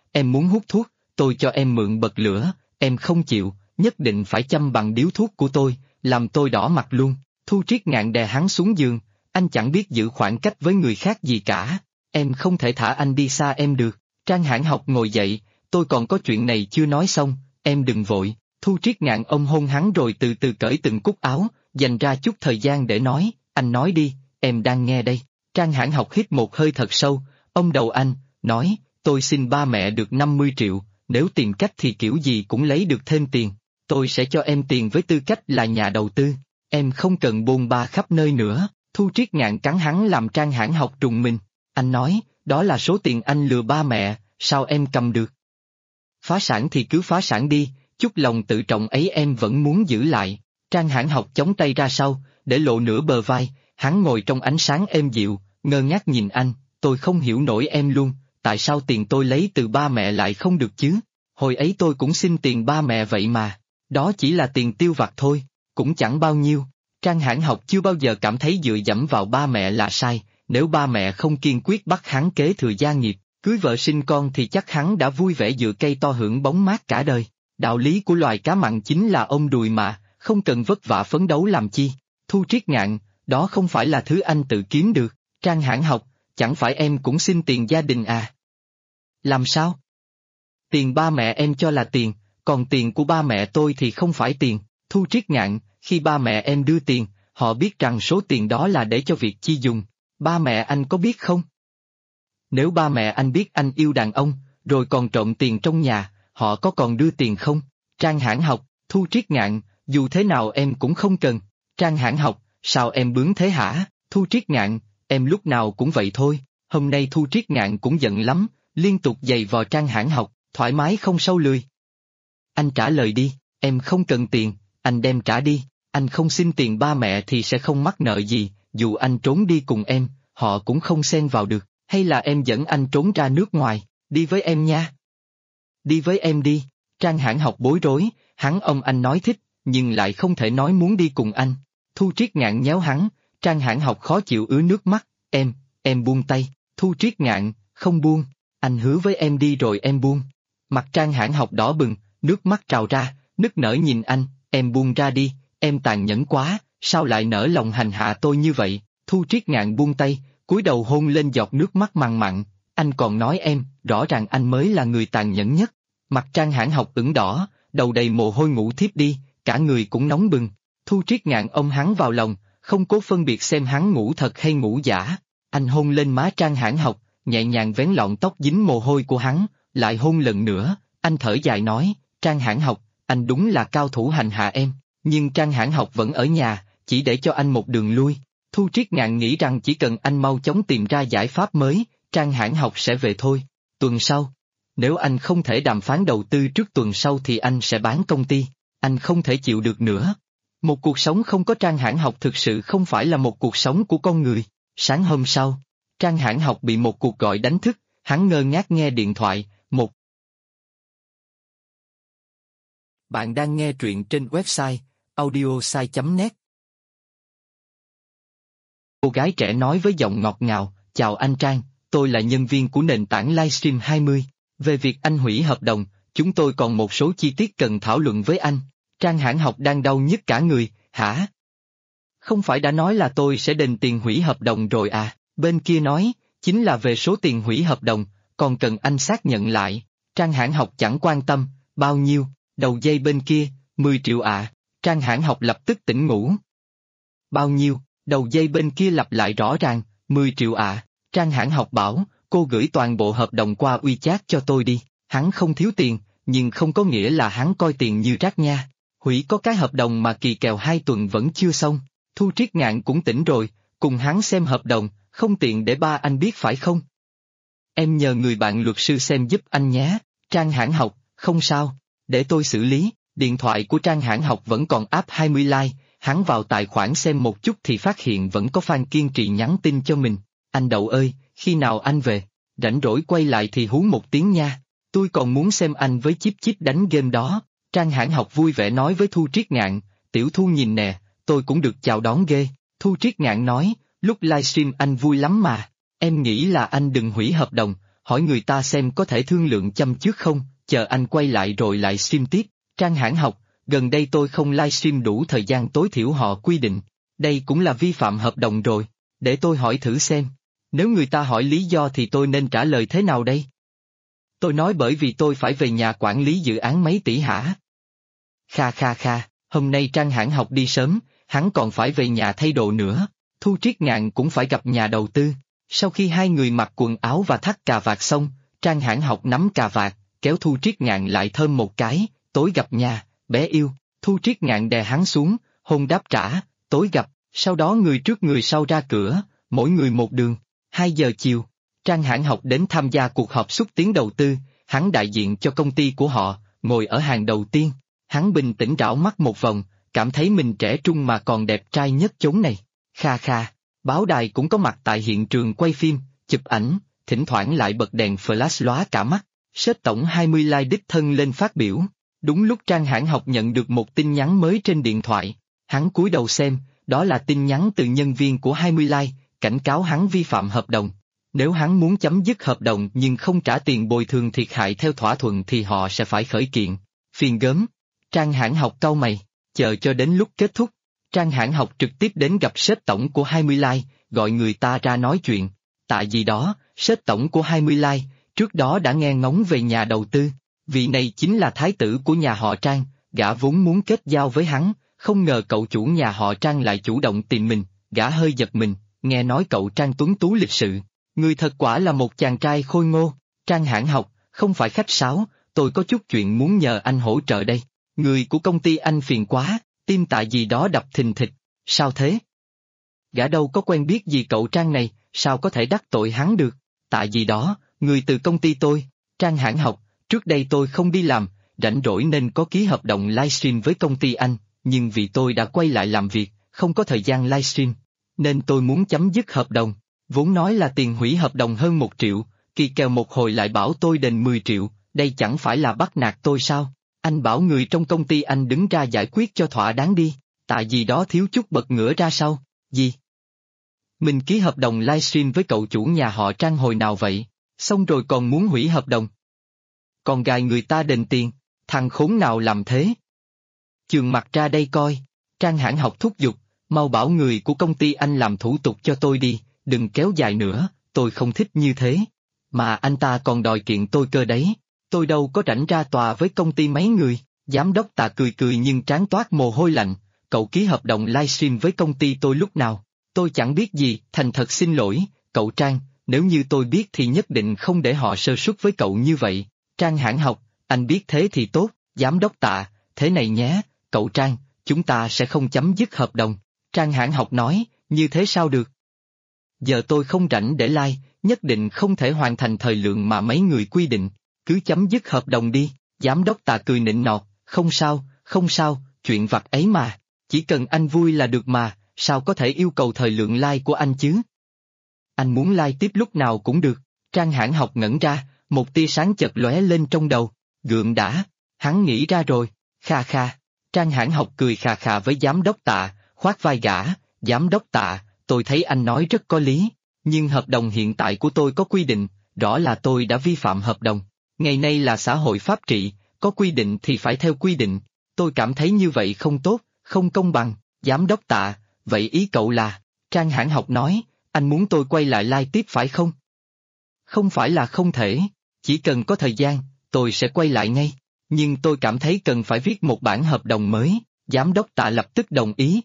em muốn hút thuốc, tôi cho em mượn bật lửa, em không chịu, nhất định phải châm bằng điếu thuốc của tôi, làm tôi đỏ mặt luôn. Thu Triết Ngạn đè hắn xuống giường, anh chẳng biết giữ khoảng cách với người khác gì cả, em không thể thả anh đi xa em được. Trang Hãn Học ngồi dậy, tôi còn có chuyện này chưa nói xong, em đừng vội. Thu Triết Ngạn ôm hôn hắn rồi từ từ cởi từng cúc áo, dành ra chút thời gian để nói, anh nói đi, em đang nghe đây. Trang Hãn Học hít một hơi thật sâu, ôm đầu anh, nói, tôi xin ba mẹ được 50 triệu, nếu tìm cách thì kiểu gì cũng lấy được thêm tiền, tôi sẽ cho em tiền với tư cách là nhà đầu tư, em không cần bôn ba khắp nơi nữa. Thu Triết Ngạn cắn hắn làm Trang Hãn Học trùng mình, anh nói, đó là số tiền anh lừa ba mẹ, sao em cầm được? Phá sản thì cứ phá sản đi, chút lòng tự trọng ấy em vẫn muốn giữ lại. Trang Hãn Học chống tay ra sau, để lộ nửa bờ vai, hắn ngồi trong ánh sáng êm dịu, ngơ ngác nhìn anh, tôi không hiểu nổi em luôn, tại sao tiền tôi lấy từ ba mẹ lại không được chứ? Hồi ấy tôi cũng xin tiền ba mẹ vậy mà, đó chỉ là tiền tiêu vặt thôi, cũng chẳng bao nhiêu. Trang Hãn Học chưa bao giờ cảm thấy dựa dẫm vào ba mẹ là sai, nếu ba mẹ không kiên quyết bắt hắn kế thừa gia nghiệp, cưới vợ sinh con thì chắc hắn đã vui vẻ dựa cây to hưởng bóng mát cả đời. Đạo lý của loài cá mặn chính là ôm đùi mà, không cần vất vả phấn đấu làm chi. Thu Triết Ngạn, đó không phải là thứ anh tự kiếm được. Trang Hãn Học, chẳng phải em cũng xin tiền gia đình à? Làm sao? Tiền ba mẹ em cho là tiền, còn tiền của ba mẹ tôi thì không phải tiền. Thu Triết Ngạn, khi ba mẹ em đưa tiền, họ biết rằng số tiền đó là để cho việc chi dùng. Ba mẹ anh có biết không? Nếu ba mẹ anh biết anh yêu đàn ông, rồi còn trộm tiền trong nhà, họ có còn đưa tiền không? Trang Hãn Học, Thu Triết Ngạn, dù thế nào em cũng không cần. Trang Hãn Học, sao em bướng thế hả? Thu Triết Ngạn, em lúc nào cũng vậy thôi. Hôm nay Thu Triết Ngạn cũng giận lắm, liên tục giày vò Trang Hãn Học, thoải mái không sâu lười. Anh trả lời đi, em không cần tiền, anh đem trả đi, anh không xin tiền ba mẹ thì sẽ không mắc nợ gì, dù anh trốn đi cùng em, họ cũng không xen vào được, hay là em dẫn anh trốn ra nước ngoài, đi với em nha. Đi với em đi. Trang Hãn Học bối rối, hắn ông anh nói thích, nhưng lại không thể nói muốn đi cùng anh. Thu Triết Ngạn nhéo hắn, Trang Hãn Học khó chịu ứa nước mắt, em buông tay. Thu Triết Ngạn, không buông, anh hứa với em đi rồi em buông. Mặt Trang Hãn Học đỏ bừng, nước mắt trào ra, nức nở nhìn anh, em buông ra đi, em tàn nhẫn quá, sao lại nỡ lòng hành hạ tôi như vậy? Thu Triết Ngạn buông tay, cúi đầu hôn lên giọt nước mắt mặn mặn, anh còn nói em, rõ ràng anh mới là người tàn nhẫn nhất. Mặt Trang Hãn Học ửng đỏ, đầu đầy mồ hôi ngủ thiếp đi, cả người cũng nóng bừng. Thu Triết Ngạn ôm hắn vào lòng, không cố phân biệt xem hắn ngủ thật hay ngủ giả. Anh hôn lên má Trang Hãn Học, nhẹ nhàng vén lọn tóc dính mồ hôi của hắn, lại hôn lần nữa, anh thở dài nói, Trang Hãn Học, anh đúng là cao thủ hành hạ em, nhưng Trang Hãn Học vẫn ở nhà, chỉ để cho anh một đường lui. Thu Triết Ngạn nghĩ rằng chỉ cần anh mau chóng tìm ra giải pháp mới, Trang Hãn Học sẽ về thôi. Tuần sau, nếu anh không thể đàm phán đầu tư trước tuần sau thì anh sẽ bán công ty, anh không thể chịu được nữa. Một cuộc sống không có Trang Hãn Học thực sự không phải là một cuộc sống của con người. Sáng hôm sau, Trang Hãn Học bị một cuộc gọi đánh thức, hắn ngơ ngác nghe điện thoại, Bạn đang nghe truyện trên website audiosai.net. Cô gái trẻ nói với giọng ngọt ngào, chào anh Trang, tôi là nhân viên của nền tảng Livestream 20. Về việc anh hủy hợp đồng, chúng tôi còn một số chi tiết cần thảo luận với anh. Trang Hãn Học đang đau nhức cả người, hả? Không phải đã nói là tôi sẽ đền tiền hủy hợp đồng rồi à? Bên kia nói, chính là về số tiền hủy hợp đồng, còn cần anh xác nhận lại. Trang Hãn Học chẳng quan tâm, bao nhiêu, đầu dây bên kia, 10 triệu ạ. Trang Hãn Học lập tức tỉnh ngủ. Bao nhiêu, đầu dây bên kia lặp lại rõ ràng, 10 triệu ạ. Trang Hãn Học bảo, cô gửi toàn bộ hợp đồng qua WeChat cho tôi đi, hắn không thiếu tiền, nhưng không có nghĩa là hắn coi tiền như rác nha. Hủy có cái hợp đồng mà kỳ kèo 2 tuần vẫn chưa xong. Thu Triết Ngạn cũng tỉnh rồi, cùng hắn xem hợp đồng, không tiện để ba anh biết phải không? Em nhờ người bạn luật sư xem giúp anh nhé. Trang Hãn Học, không sao, để tôi xử lý. Điện thoại của Trang Hãn Học vẫn còn áp 20 like, hắn vào tài khoản xem một chút thì phát hiện vẫn có fan kiên trì nhắn tin cho mình. Anh Đậu ơi, khi nào anh về? Rảnh rỗi quay lại thì hú một tiếng nha. Tôi còn muốn xem anh với Chip Chip đánh game đó. Trang Hãn Học vui vẻ nói với Thu Triết Ngạn, Tiểu Thu nhìn nè, tôi cũng được chào đón ghê. Thu Triết Ngạn nói, lúc livestream anh vui lắm mà. Em nghĩ là anh đừng hủy hợp đồng, hỏi người ta xem có thể thương lượng châm trước không, chờ anh quay lại rồi lại stream tiếp. Trang Hãn Học, gần đây tôi không livestream đủ thời gian tối thiểu họ quy định. Đây cũng là vi phạm hợp đồng rồi, để tôi hỏi thử xem. Nếu người ta hỏi lý do thì tôi nên trả lời thế nào đây? Tôi nói bởi vì tôi phải về nhà quản lý dự án mấy tỷ hả? Kha, hôm nay Trang Hãn Học đi sớm, hắn còn phải về nhà thay đồ nữa. Thu Triết Ngạn cũng phải gặp nhà đầu tư. Sau khi hai người mặc quần áo và thắt cà vạt xong, Trang Hãn Học nắm cà vạt, kéo Thu Triết Ngạn lại thơm một cái, tối gặp nhà, bé yêu. Thu Triết Ngạn đè hắn xuống, hôn đáp trả, tối gặp, sau đó người trước người sau ra cửa, mỗi người một đường. 2 giờ chiều, Trang Hãn Học đến tham gia cuộc họp xúc tiến đầu tư, hắn đại diện cho công ty của họ, ngồi ở hàng đầu tiên. Hắn bình tĩnh rảo mắt một vòng, cảm thấy mình trẻ trung mà còn đẹp trai nhất chốn này. Kha, báo đài cũng có mặt tại hiện trường quay phim, chụp ảnh, thỉnh thoảng lại bật đèn flash lóa cả mắt. Sếp tổng 20 like đích thân lên phát biểu. Đúng lúc Trang Hãn Học nhận được một tin nhắn mới trên điện thoại. Hắn cúi đầu xem, đó là tin nhắn từ nhân viên của 20 like, cảnh cáo hắn vi phạm hợp đồng. Nếu hắn muốn chấm dứt hợp đồng nhưng không trả tiền bồi thường thiệt hại theo thỏa thuận thì họ sẽ phải khởi kiện. Phiền gớm. Trang Hãn Học cau mày, chờ cho đến lúc kết thúc. Trang Hãn Học trực tiếp đến gặp sếp tổng của 20 like, gọi người ta ra nói chuyện. Tại vì đó, sếp tổng của 20 like, trước đó đã nghe ngóng về nhà đầu tư. Vị này chính là thái tử của nhà họ Trang, gã vốn muốn kết giao với hắn, không ngờ cậu chủ nhà họ Trang lại chủ động tìm mình, gã hơi giật mình, nghe nói cậu Trang tuấn tú lịch sự. Người thật quả là một chàng trai khôi ngô. Trang Hãn Học, không phải khách sáo, tôi có chút chuyện muốn nhờ anh hỗ trợ đây. Người của công ty anh phiền quá, tim tại gì đó đập thình thịch. Sao thế? Gã đâu có quen biết gì cậu Trang này, sao có thể đắc tội hắn được? Tại vì đó, người từ công ty tôi. Trang Hãn Học, trước đây tôi không đi làm, rảnh rỗi nên có ký hợp đồng livestream với công ty anh, nhưng vì tôi đã quay lại làm việc, không có thời gian livestream, nên tôi muốn chấm dứt hợp đồng. Vốn nói là tiền hủy hợp đồng hơn 1 triệu, kỳ kèo một hồi lại bảo tôi đền 10 triệu, đây chẳng phải là bắt nạt tôi sao? Anh bảo người trong công ty anh đứng ra giải quyết cho thỏa đáng đi, tại vì đó thiếu chút bật ngửa ra sau. Gì? Mình ký hợp đồng livestream với cậu chủ nhà họ Trang hồi nào vậy? Xong rồi còn muốn hủy hợp đồng? Còn gài người ta đền tiền, thằng khốn nào làm thế? Chườm mặt ra đây coi. Trang Hãn Học thúc giục, mau bảo người của công ty anh làm thủ tục cho tôi đi, đừng kéo dài nữa, tôi không thích như thế. Mà anh ta còn đòi kiện tôi cơ đấy, tôi đâu có rảnh ra tòa với công ty mấy người. Giám đốc Tạ cười nhưng trán toát mồ hôi lạnh, cậu ký hợp đồng livestream với công ty tôi lúc nào? Tôi chẳng biết gì, thành thật xin lỗi, cậu Trang, nếu như tôi biết thì nhất định không để họ sơ suất với cậu như vậy. Trang Hãn Học, anh biết thế thì tốt, giám đốc Tạ, thế này nhé, cậu Trang, chúng ta sẽ không chấm dứt hợp đồng. Trang Hãn Học nói, như thế sao được? Giờ tôi không rảnh để like, nhất định không thể hoàn thành thời lượng mà mấy người quy định, cứ chấm dứt hợp đồng đi. Giám đốc Tạ cười nịnh nọt, không sao, chuyện vặt ấy mà, chỉ cần anh vui là được mà, sao có thể yêu cầu thời lượng like của anh chứ? Anh muốn like tiếp lúc nào cũng được. Trang Hãn Học ngẩn ra, một tia sáng chợt lóe lên trong đầu, gượng đã, hắn nghĩ ra rồi, kha. Trang Hãn Học cười khà với giám đốc Tạ, khoát vai gã, giám đốc Tạ, tôi thấy anh nói rất có lý, nhưng hợp đồng hiện tại của tôi có quy định, rõ là tôi đã vi phạm hợp đồng. Ngày nay là xã hội pháp trị, có quy định thì phải theo quy định, tôi cảm thấy như vậy không tốt, không công bằng. Giám đốc Tạ, vậy ý cậu là? Trang Hãn Học nói, anh muốn tôi quay lại live tiếp phải không? Không phải là không thể, chỉ cần có thời gian, tôi sẽ quay lại ngay, nhưng tôi cảm thấy cần phải viết một bản hợp đồng mới. Giám đốc Tạ lập tức đồng ý,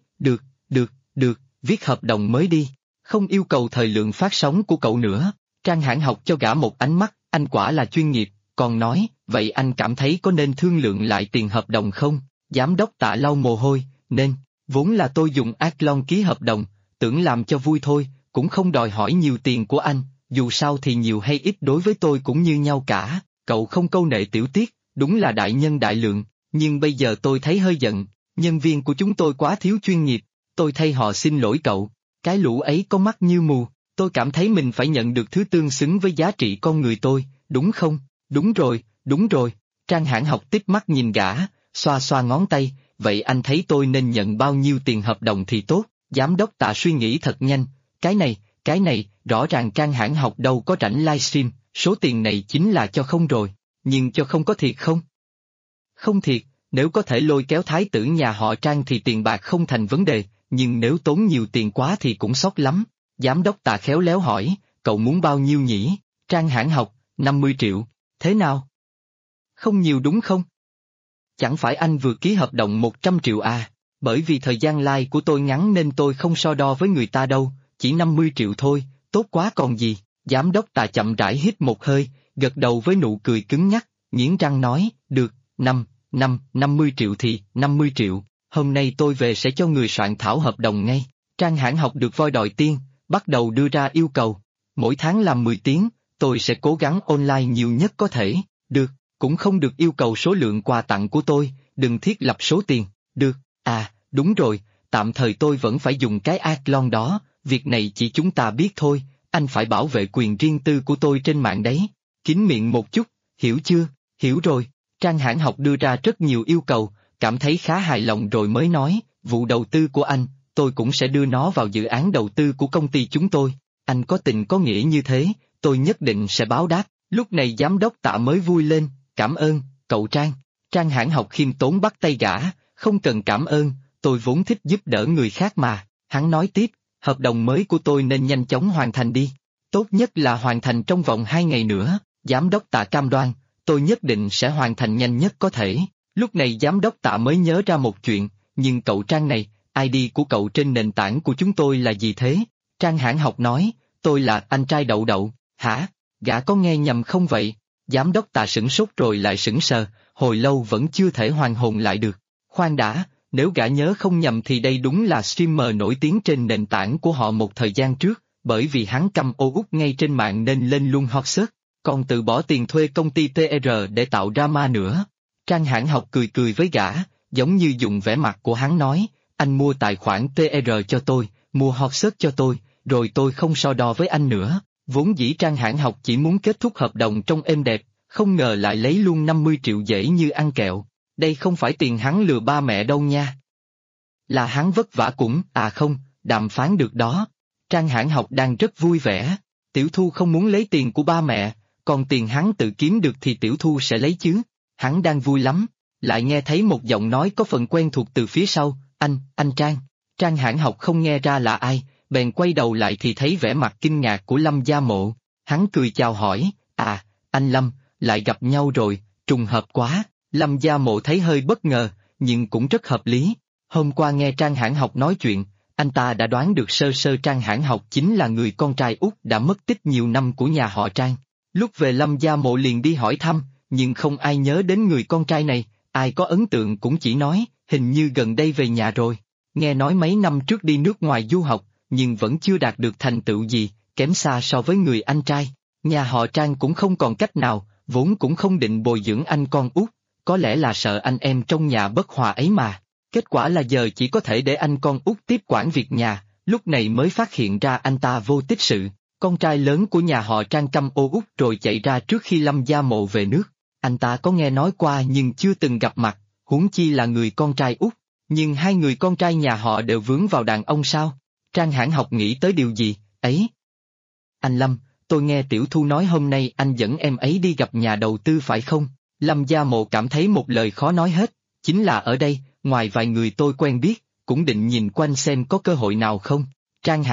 được, viết hợp đồng mới đi, không yêu cầu thời lượng phát sóng của cậu nữa. Trang Hãn Học cho gã một ánh mắt, anh quả là chuyên nghiệp, còn nói, vậy anh cảm thấy có nên thương lượng lại tiền hợp đồng không? Giám đốc Tạ lau mồ hôi, nên, vốn là tôi dùng Athlon ký hợp đồng, tưởng làm cho vui thôi, cũng không đòi hỏi nhiều tiền của anh, dù sao thì nhiều hay ít đối với tôi cũng như nhau cả, cậu không câu nệ tiểu tiết, đúng là đại nhân đại lượng, nhưng bây giờ tôi thấy hơi giận, nhân viên của chúng tôi quá thiếu chuyên nghiệp, tôi thay họ xin lỗi cậu, cái lũ ấy có mắt như mù, tôi cảm thấy mình phải nhận được thứ tương xứng với giá trị con người tôi, đúng không? Đúng rồi, Trang Hãn Học tít mắt nhìn gã, xoa ngón tay, vậy anh thấy tôi nên nhận bao nhiêu tiền hợp đồng thì tốt? Giám đốc Tạ suy nghĩ thật nhanh, cái này, rõ ràng Trang Hãn Học đâu có rảnh livestream, số tiền này chính là cho không rồi, nhưng cho không có thiệt không? Không thiệt, nếu có thể lôi kéo thái tử nhà họ Trang thì tiền bạc không thành vấn đề, nhưng nếu tốn nhiều tiền quá thì cũng sót lắm. Giám đốc Tạ khéo léo hỏi, cậu muốn bao nhiêu nhỉ? Trang Hãn Học, 50 triệu, thế nào? Không nhiều đúng không? Chẳng phải anh vừa ký hợp đồng 100 triệu à, bởi vì thời gian like của tôi ngắn nên tôi không so đo với người ta đâu, chỉ 50 triệu thôi, tốt quá còn gì. Giám đốc Tạ chậm rãi hít một hơi, gật đầu với nụ cười cứng nhắc, nghiến răng nói, được, 50 triệu thì 50 triệu, hôm nay tôi về sẽ cho người soạn thảo hợp đồng ngay. Trang Hãn Học được voi đòi tiên, bắt đầu đưa ra yêu cầu, mỗi tháng làm 10 tiếng, tôi sẽ cố gắng online nhiều nhất có thể, được, cũng không được yêu cầu số lượng quà tặng của tôi, đừng thiết lập số tiền, được, à, đúng rồi, tạm thời tôi vẫn phải dùng cái Athlon đó, việc này chỉ chúng ta biết thôi, anh phải bảo vệ quyền riêng tư của tôi trên mạng đấy. Kín miệng một chút, hiểu chưa? Hiểu rồi. Trang Hãn Học đưa ra rất nhiều yêu cầu, cảm thấy khá hài lòng rồi mới nói, vụ đầu tư của anh, tôi cũng sẽ đưa nó vào dự án đầu tư của công ty chúng tôi. Anh có tình có nghĩa như thế, tôi nhất định sẽ báo đáp. Lúc này giám đốc Tạ mới vui lên, cảm ơn, cậu Trang. Trang Hãn Học khiêm tốn bắt tay gã, không cần cảm ơn, tôi vốn thích giúp đỡ người khác mà. Hắn nói tiếp, hợp đồng mới của tôi nên nhanh chóng hoàn thành đi. Tốt nhất là hoàn thành trong vòng 2 ngày nữa, giám đốc Tạ cam đoan, tôi nhất định sẽ hoàn thành nhanh nhất có thể. Lúc này giám đốc Tạ mới nhớ ra một chuyện, nhưng cậu Trang này, ID của cậu trên nền tảng của chúng tôi là gì thế? Trang Hãn Học nói, tôi là anh trai Đậu Đậu, hả? Gã có nghe nhầm không vậy? Giám đốc Tạ sửng sốt rồi lại sững sờ, hồi lâu vẫn chưa thể hoàn hồn lại được. Khoan đã, nếu gã nhớ không nhầm thì đây đúng là streamer nổi tiếng trên nền tảng của họ một thời gian trước, bởi vì hắn căm ô út ngay trên mạng nên lên luôn hot search, còn tự bỏ tiền thuê công ty TR để tạo drama nữa. Trang Hãn Học cười cười với gã, giống như dùng vẻ mặt của hắn nói, anh mua tài khoản TR cho tôi, mua hot search cho tôi, rồi tôi không so đo với anh nữa. Vốn dĩ Trang Hãn Học chỉ muốn kết thúc hợp đồng trong êm đẹp, không ngờ lại lấy luôn 50 triệu dễ như ăn kẹo. Đây không phải tiền hắn lừa ba mẹ đâu nha. Là hắn vất vả cũng, à không, đàm phán được đó. Trang Hãn Học đang rất vui vẻ, Tiểu Thu không muốn lấy tiền của ba mẹ, còn tiền hắn tự kiếm được thì Tiểu Thu sẽ lấy chứ. Hắn đang vui lắm, lại nghe thấy một giọng nói có phần quen thuộc từ phía sau, anh Trang. Trang Hãn Học không nghe ra là ai, bèn quay đầu lại thì thấy vẻ mặt kinh ngạc của Lâm Gia Mộ. Hắn cười chào hỏi, à, anh Lâm, lại gặp nhau rồi, trùng hợp quá. Lâm Gia Mộ thấy hơi bất ngờ, nhưng cũng rất hợp lý. Hôm qua nghe Trang Hãn Học nói chuyện, anh ta đã đoán được sơ sơ Trang Hãn Học chính là người con trai út đã mất tích nhiều năm của nhà họ Trang. Lúc về Lâm Gia Mộ liền đi hỏi thăm, nhưng không ai nhớ đến người con trai này, ai có ấn tượng cũng chỉ nói, hình như gần đây về nhà rồi. Nghe nói mấy năm trước đi nước ngoài du học, nhưng vẫn chưa đạt được thành tựu gì, kém xa so với người anh trai. Nhà họ Trang cũng không còn cách nào, vốn cũng không định bồi dưỡng anh con út, có lẽ là sợ anh em trong nhà bất hòa ấy mà. Kết quả là giờ chỉ có thể để anh con út tiếp quản việc nhà, lúc này mới phát hiện ra anh ta vô tích sự. Con trai lớn của nhà họ Trang căm ô út rồi chạy ra trước khi Lâm Gia Mộ về nước. Anh ta có nghe nói qua nhưng chưa từng gặp mặt, huống chi là người con trai út. Nhưng hai người con trai nhà họ đều vướng vào đàn ông sao? Trang Hãn Học nghĩ tới điều gì, ấy? Anh Lâm, tôi nghe Tiểu Thu nói hôm nay anh dẫn em ấy đi gặp nhà đầu tư phải không? Lâm Gia Mộ cảm thấy một lời khó nói hết, chính là ở đây, ngoài vài người tôi quen biết, cũng định nhìn quanh xem có cơ hội nào không. Trang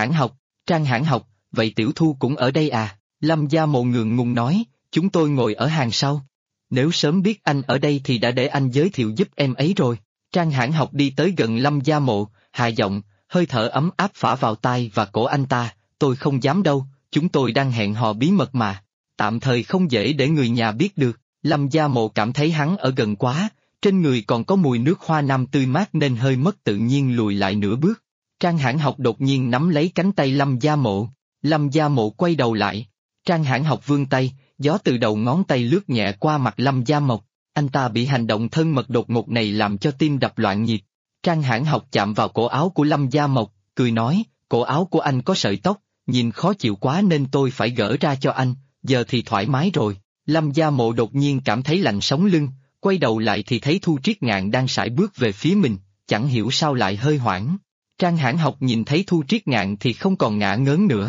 Hãn Học, vậy Tiểu Thu cũng ở đây à? Lâm Gia Mộ ngượng ngùng nói, chúng tôi ngồi ở hàng sau. Nếu sớm biết anh ở đây thì đã để anh giới thiệu giúp em ấy rồi. Trang Hãn Học đi tới gần Lâm Gia Mộ, hạ giọng, hơi thở ấm áp phả vào tai và cổ anh ta, tôi không dám đâu, chúng tôi đang hẹn hò bí mật mà. Tạm thời không dễ để người nhà biết được. Lâm Gia Mộ cảm thấy hắn ở gần quá, trên người còn có mùi nước hoa nam tươi mát nên hơi mất tự nhiên lùi lại nửa bước. Trang Hãn Học đột nhiên nắm lấy cánh tay Lâm Gia Mộ. Lâm Gia Mộ quay đầu lại. Trang Hãn Học vươn tay, gió từ đầu ngón tay lướt nhẹ qua mặt Lâm Gia Mộc. Anh ta bị hành động thân mật đột ngột này làm cho tim đập loạn nhịp. Trang Hãn Học chạm vào cổ áo của Lâm Gia Mộc, cười nói, cổ áo của anh có sợi tóc, nhìn khó chịu quá nên tôi phải gỡ ra cho anh, giờ thì thoải mái rồi. Lâm Gia Mộ đột nhiên cảm thấy lạnh sống lưng, quay đầu lại thì thấy Thu Triết Ngạn đang sải bước về phía mình, chẳng hiểu sao lại hơi hoảng. Trang Hãn Học nhìn thấy Thu Triết Ngạn thì không còn ngả ngớn nữa.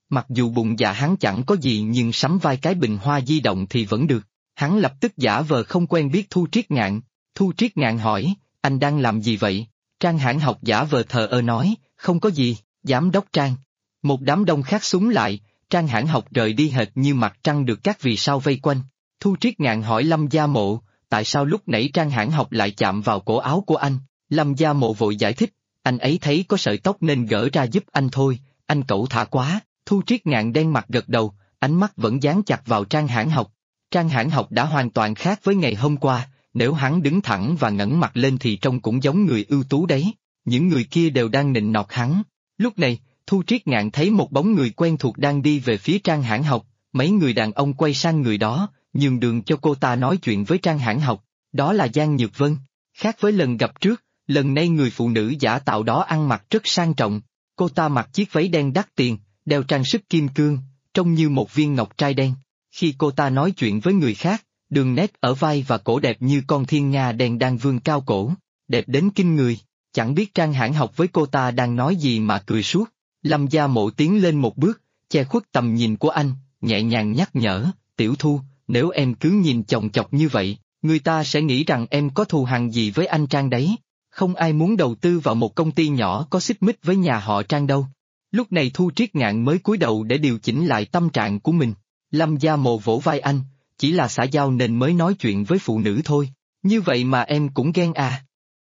Mặc dù bụng dạ hắn chẳng có gì nhưng sắm vai cái bình hoa di động thì vẫn được. Hắn lập tức giả vờ không quen biết Thu Triết Ngạn. Thu Triết Ngạn hỏi, anh đang làm gì vậy? Trang Hãn Học giả vờ thờ ơ nói, không có gì, giám đốc Trang. Một đám đông khác súng lại, Trang Hãn Học rời đi hệt như mặt trăng được các vì sao vây quanh. Thu Triết Ngạn hỏi Lâm Gia Mộ, tại sao lúc nãy Trang Hãn Học lại chạm vào cổ áo của anh? Lâm Gia Mộ vội giải thích, anh ấy thấy có sợi tóc nên gỡ ra giúp anh thôi, anh cẩu thả quá. Thu Triết Ngạn đen mặt gật đầu, ánh mắt vẫn dán chặt vào Trang Hãn Học. Trang Hãn Học đã hoàn toàn khác với ngày hôm qua, nếu hắn đứng thẳng và ngẩng mặt lên thì trông cũng giống người ưu tú đấy. Những người kia đều đang nịnh nọt hắn. Lúc này, Thu Triết Ngạn thấy một bóng người quen thuộc đang đi về phía Trang Hãn Học, mấy người đàn ông quay sang người đó, nhường đường cho cô ta nói chuyện với Trang Hãn Học. Đó là Giang Nhược Vân. Khác với lần gặp trước, lần này người phụ nữ giả tạo đó ăn mặc rất sang trọng. Cô ta mặc chiếc váy đen đắt tiền, đeo trang sức kim cương, trông như một viên ngọc trai đen. Khi cô ta nói chuyện với người khác, đường nét ở vai và cổ đẹp như con thiên nga đen đang vươn cao cổ, đẹp đến kinh người. Chẳng biết Trang Hãn Học với cô ta đang nói gì mà cười suốt. Lâm Gia Mộ tiến lên một bước, che khuất tầm nhìn của anh, nhẹ nhàng nhắc nhở, Tiểu Thu, nếu em cứ nhìn chòng chọc như vậy, người ta sẽ nghĩ rằng em có thù hằn gì với anh Trang đấy. Không ai muốn đầu tư vào một công ty nhỏ có xích mích với nhà họ Trang đâu. Lúc này Thu Triết Ngạn mới cúi đầu để điều chỉnh lại tâm trạng của mình. Lâm Gia Mộ vỗ vai anh, chỉ là xã giao nên mới nói chuyện với phụ nữ thôi, như vậy mà em cũng ghen à.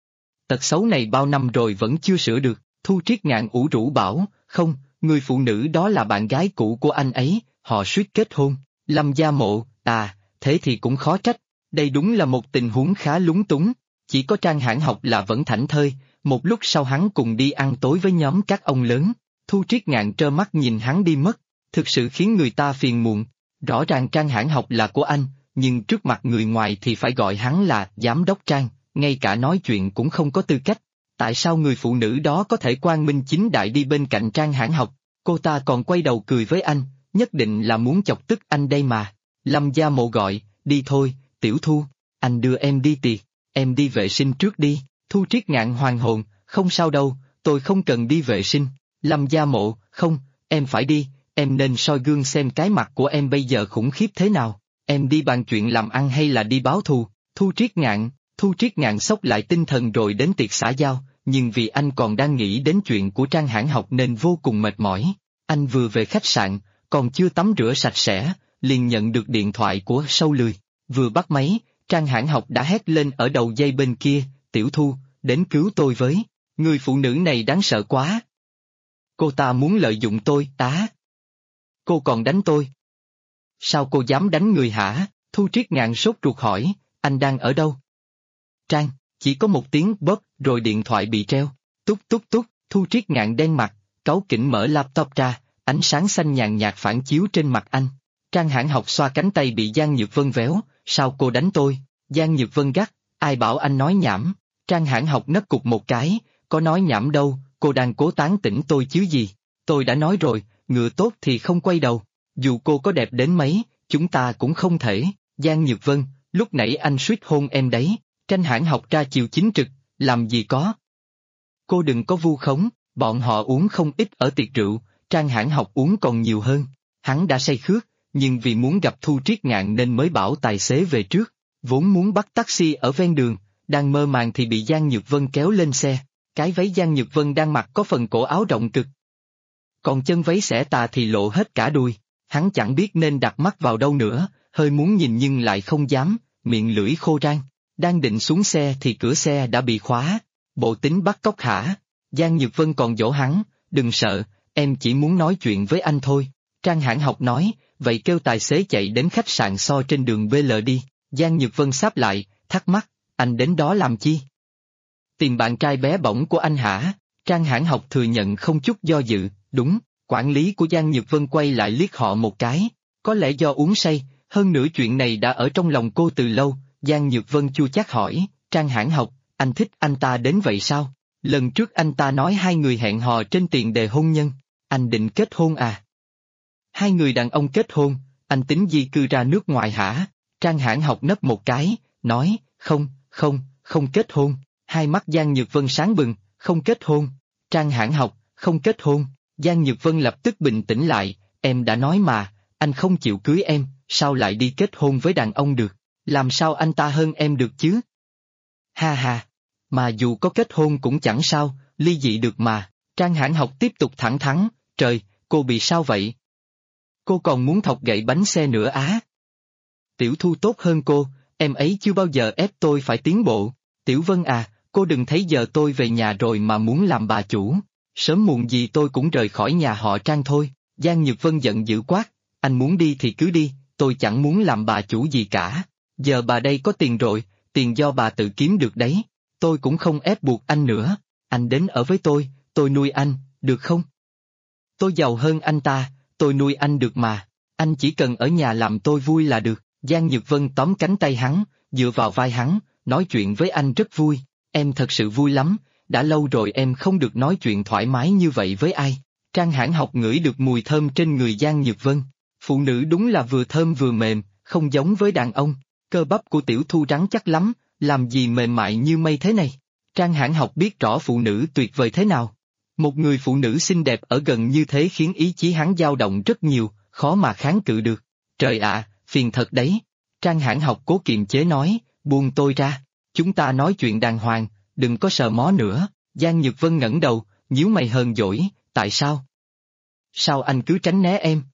Tật xấu này bao năm rồi vẫn chưa sửa được. Thu Triết Ngạn ủ rũ bảo, không, người phụ nữ đó là bạn gái cũ của anh ấy, họ suýt kết hôn. Lâm Gia Mộ, à, thế thì cũng khó trách, đây đúng là một tình huống khá lúng túng. Chỉ có Trang Hãn Học là vẫn thảnh thơi, một lúc sau hắn cùng đi ăn tối với nhóm các ông lớn. Thu Triết Ngạn trơ mắt nhìn hắn đi mất, thực sự khiến người ta phiền muộn. Rõ ràng Trang Hãn Học là của anh, nhưng trước mặt người ngoài thì phải gọi hắn là giám đốc Trang, ngay cả nói chuyện cũng không có tư cách. Tại sao người phụ nữ đó có thể quang minh chính đại đi bên cạnh Trang Hãn Học, cô ta còn quay đầu cười với anh, nhất định là muốn chọc tức anh đây mà. Lâm Gia Mộ gọi, đi thôi, Tiểu Thu, anh đưa em đi tiệc, em đi vệ sinh trước đi. Thu Triết Ngạn hoàn hồn, không sao đâu, tôi không cần đi vệ sinh. Lâm Gia Mộ, không, em phải đi, em nên soi gương xem cái mặt của em bây giờ khủng khiếp thế nào, em đi bàn chuyện làm ăn hay là đi báo thù? Thu Triết Ngạn xốc lại tinh thần rồi đến tiệc xã giao, nhưng vì anh còn đang nghĩ đến chuyện của Trang Hãn Học nên vô cùng mệt mỏi. Anh vừa về khách sạn, còn chưa tắm rửa sạch sẽ, liền nhận được điện thoại của Sâu Lười. Vừa bắt máy, Trang Hãn Học đã hét lên ở đầu dây bên kia, Tiểu Thu, đến cứu tôi với, người phụ nữ này đáng sợ quá. Cô ta muốn lợi dụng tôi, á. Cô còn đánh tôi. Sao cô dám đánh người hả? Thu Triết Ngạn sốt ruột hỏi, anh đang ở đâu? Trang, chỉ có một tiếng bóp rồi điện thoại bị treo. Tút tút tút, Thu Triết Ngạn đen mặt, cáu kỉnh mở laptop ra, ánh sáng xanh nhàn nhạt phản chiếu trên mặt anh. Trang Hãn Học xoa cánh tay bị Giang Nhược Vân véo, sao cô đánh tôi? Giang Nhược Vân gắt, ai bảo anh nói nhảm? Trang Hãn Học nấc cục một cái, có nói nhảm đâu, cô đang cố tán tỉnh tôi chứ gì? Tôi đã nói rồi, ngựa tốt thì không quay đầu, dù cô có đẹp đến mấy, chúng ta cũng không thể. Giang Nhược Vân, lúc nãy anh suýt hôn em đấy. Trang Hãn Học ra chiều chính trực, làm gì có. Cô đừng có vu khống, bọn họ uống không ít ở tiệc rượu, Trang Hãn Học uống còn nhiều hơn. Hắn đã say khước, nhưng vì muốn gặp Thu Triết Ngạn nên mới bảo tài xế về trước, vốn muốn bắt taxi ở ven đường, đang mơ màng thì bị Giang Nhược Vân kéo lên xe. Cái váy Giang Nhược Vân đang mặc có phần cổ áo rộng cực. Còn chân váy xẻ tà thì lộ hết cả đùi, hắn chẳng biết nên đặt mắt vào đâu nữa, hơi muốn nhìn nhưng lại không dám, miệng lưỡi khô rang. Đang định xuống xe thì cửa xe đã bị khóa. Bộ tính bắt cóc hả? Giang Nhược Vân còn dỗ hắn, đừng sợ, em chỉ muốn nói chuyện với anh thôi. Trang Hãn Học nói, vậy kêu tài xế chạy đến khách sạn So trên đường BL đi. Giang Nhược Vân sáp lại, thắc mắc, anh đến đó làm chi? Tìm bạn trai bé bỏng của anh hả? Trang Hãn Học thừa nhận không chút do dự, đúng. Quản lý của Giang Nhược Vân quay lại liếc họ một cái, có lẽ do uống say, hơn nữa chuyện này đã ở trong lòng cô từ lâu. Giang Nhược Vân chua chát hỏi, Trang Hãn Học, anh thích anh ta đến vậy sao? Lần trước anh ta nói hai người hẹn hò trên tiền đề hôn nhân, anh định kết hôn à? Hai người đàn ông kết hôn, anh tính di cư ra nước ngoài hả? Trang Hãn Học nấp một cái, nói, không kết hôn. Hai mắt Giang Nhược Vân sáng bừng, không kết hôn. Trang Hãn Học, không kết hôn. Giang Nhược Vân lập tức bình tĩnh lại, em đã nói mà, anh không chịu cưới em, sao lại đi kết hôn với đàn ông được, làm sao anh ta hơn em được chứ? Ha ha, mà dù có kết hôn cũng chẳng sao, ly dị được mà. Trang Hãn Học tiếp tục thẳng thắn, trời, cô bị sao vậy? Cô còn muốn thọc gậy bánh xe nữa á? Tiểu Thu tốt hơn cô, em ấy chưa bao giờ ép tôi phải tiến bộ. Tiểu Vân à, cô đừng thấy giờ tôi về nhà rồi mà muốn làm bà chủ. Sớm muộn gì tôi cũng rời khỏi nhà họ Trang thôi. Giang Nhược Vân giận dữ quát, anh muốn đi thì cứ đi, tôi chẳng muốn làm bà chủ gì cả. Giờ bà đây có tiền rồi, tiền do bà tự kiếm được đấy. Tôi cũng không ép buộc anh nữa, anh đến ở với tôi nuôi anh, được không? Tôi giàu hơn anh ta, tôi nuôi anh được mà, anh chỉ cần ở nhà làm tôi vui là được. Giang Nhược Vân tóm cánh tay hắn, dựa vào vai hắn, nói chuyện với anh rất vui, em thật sự vui lắm, đã lâu rồi em không được nói chuyện thoải mái như vậy với ai. Trang Hãn Học ngửi được mùi thơm trên người Giang Nhược Vân, phụ nữ đúng là vừa thơm vừa mềm, không giống với đàn ông, cơ bắp của Tiểu Thu rắn chắc lắm, làm gì mềm mại như mây thế này. Trang Hãn Học biết rõ phụ nữ tuyệt vời thế nào. Một người phụ nữ xinh đẹp ở gần như thế khiến ý chí hắn dao động rất nhiều, khó mà kháng cự được. Trời ạ, phiền thật đấy. Trang Hãn Học cố kiềm chế nói, buông tôi ra. Chúng ta nói chuyện đàng hoàng, đừng có sờ mó nữa. Giang Nhược Vân ngẩng đầu, nhíu mày hờn dỗi, tại sao? Sao anh cứ tránh né em?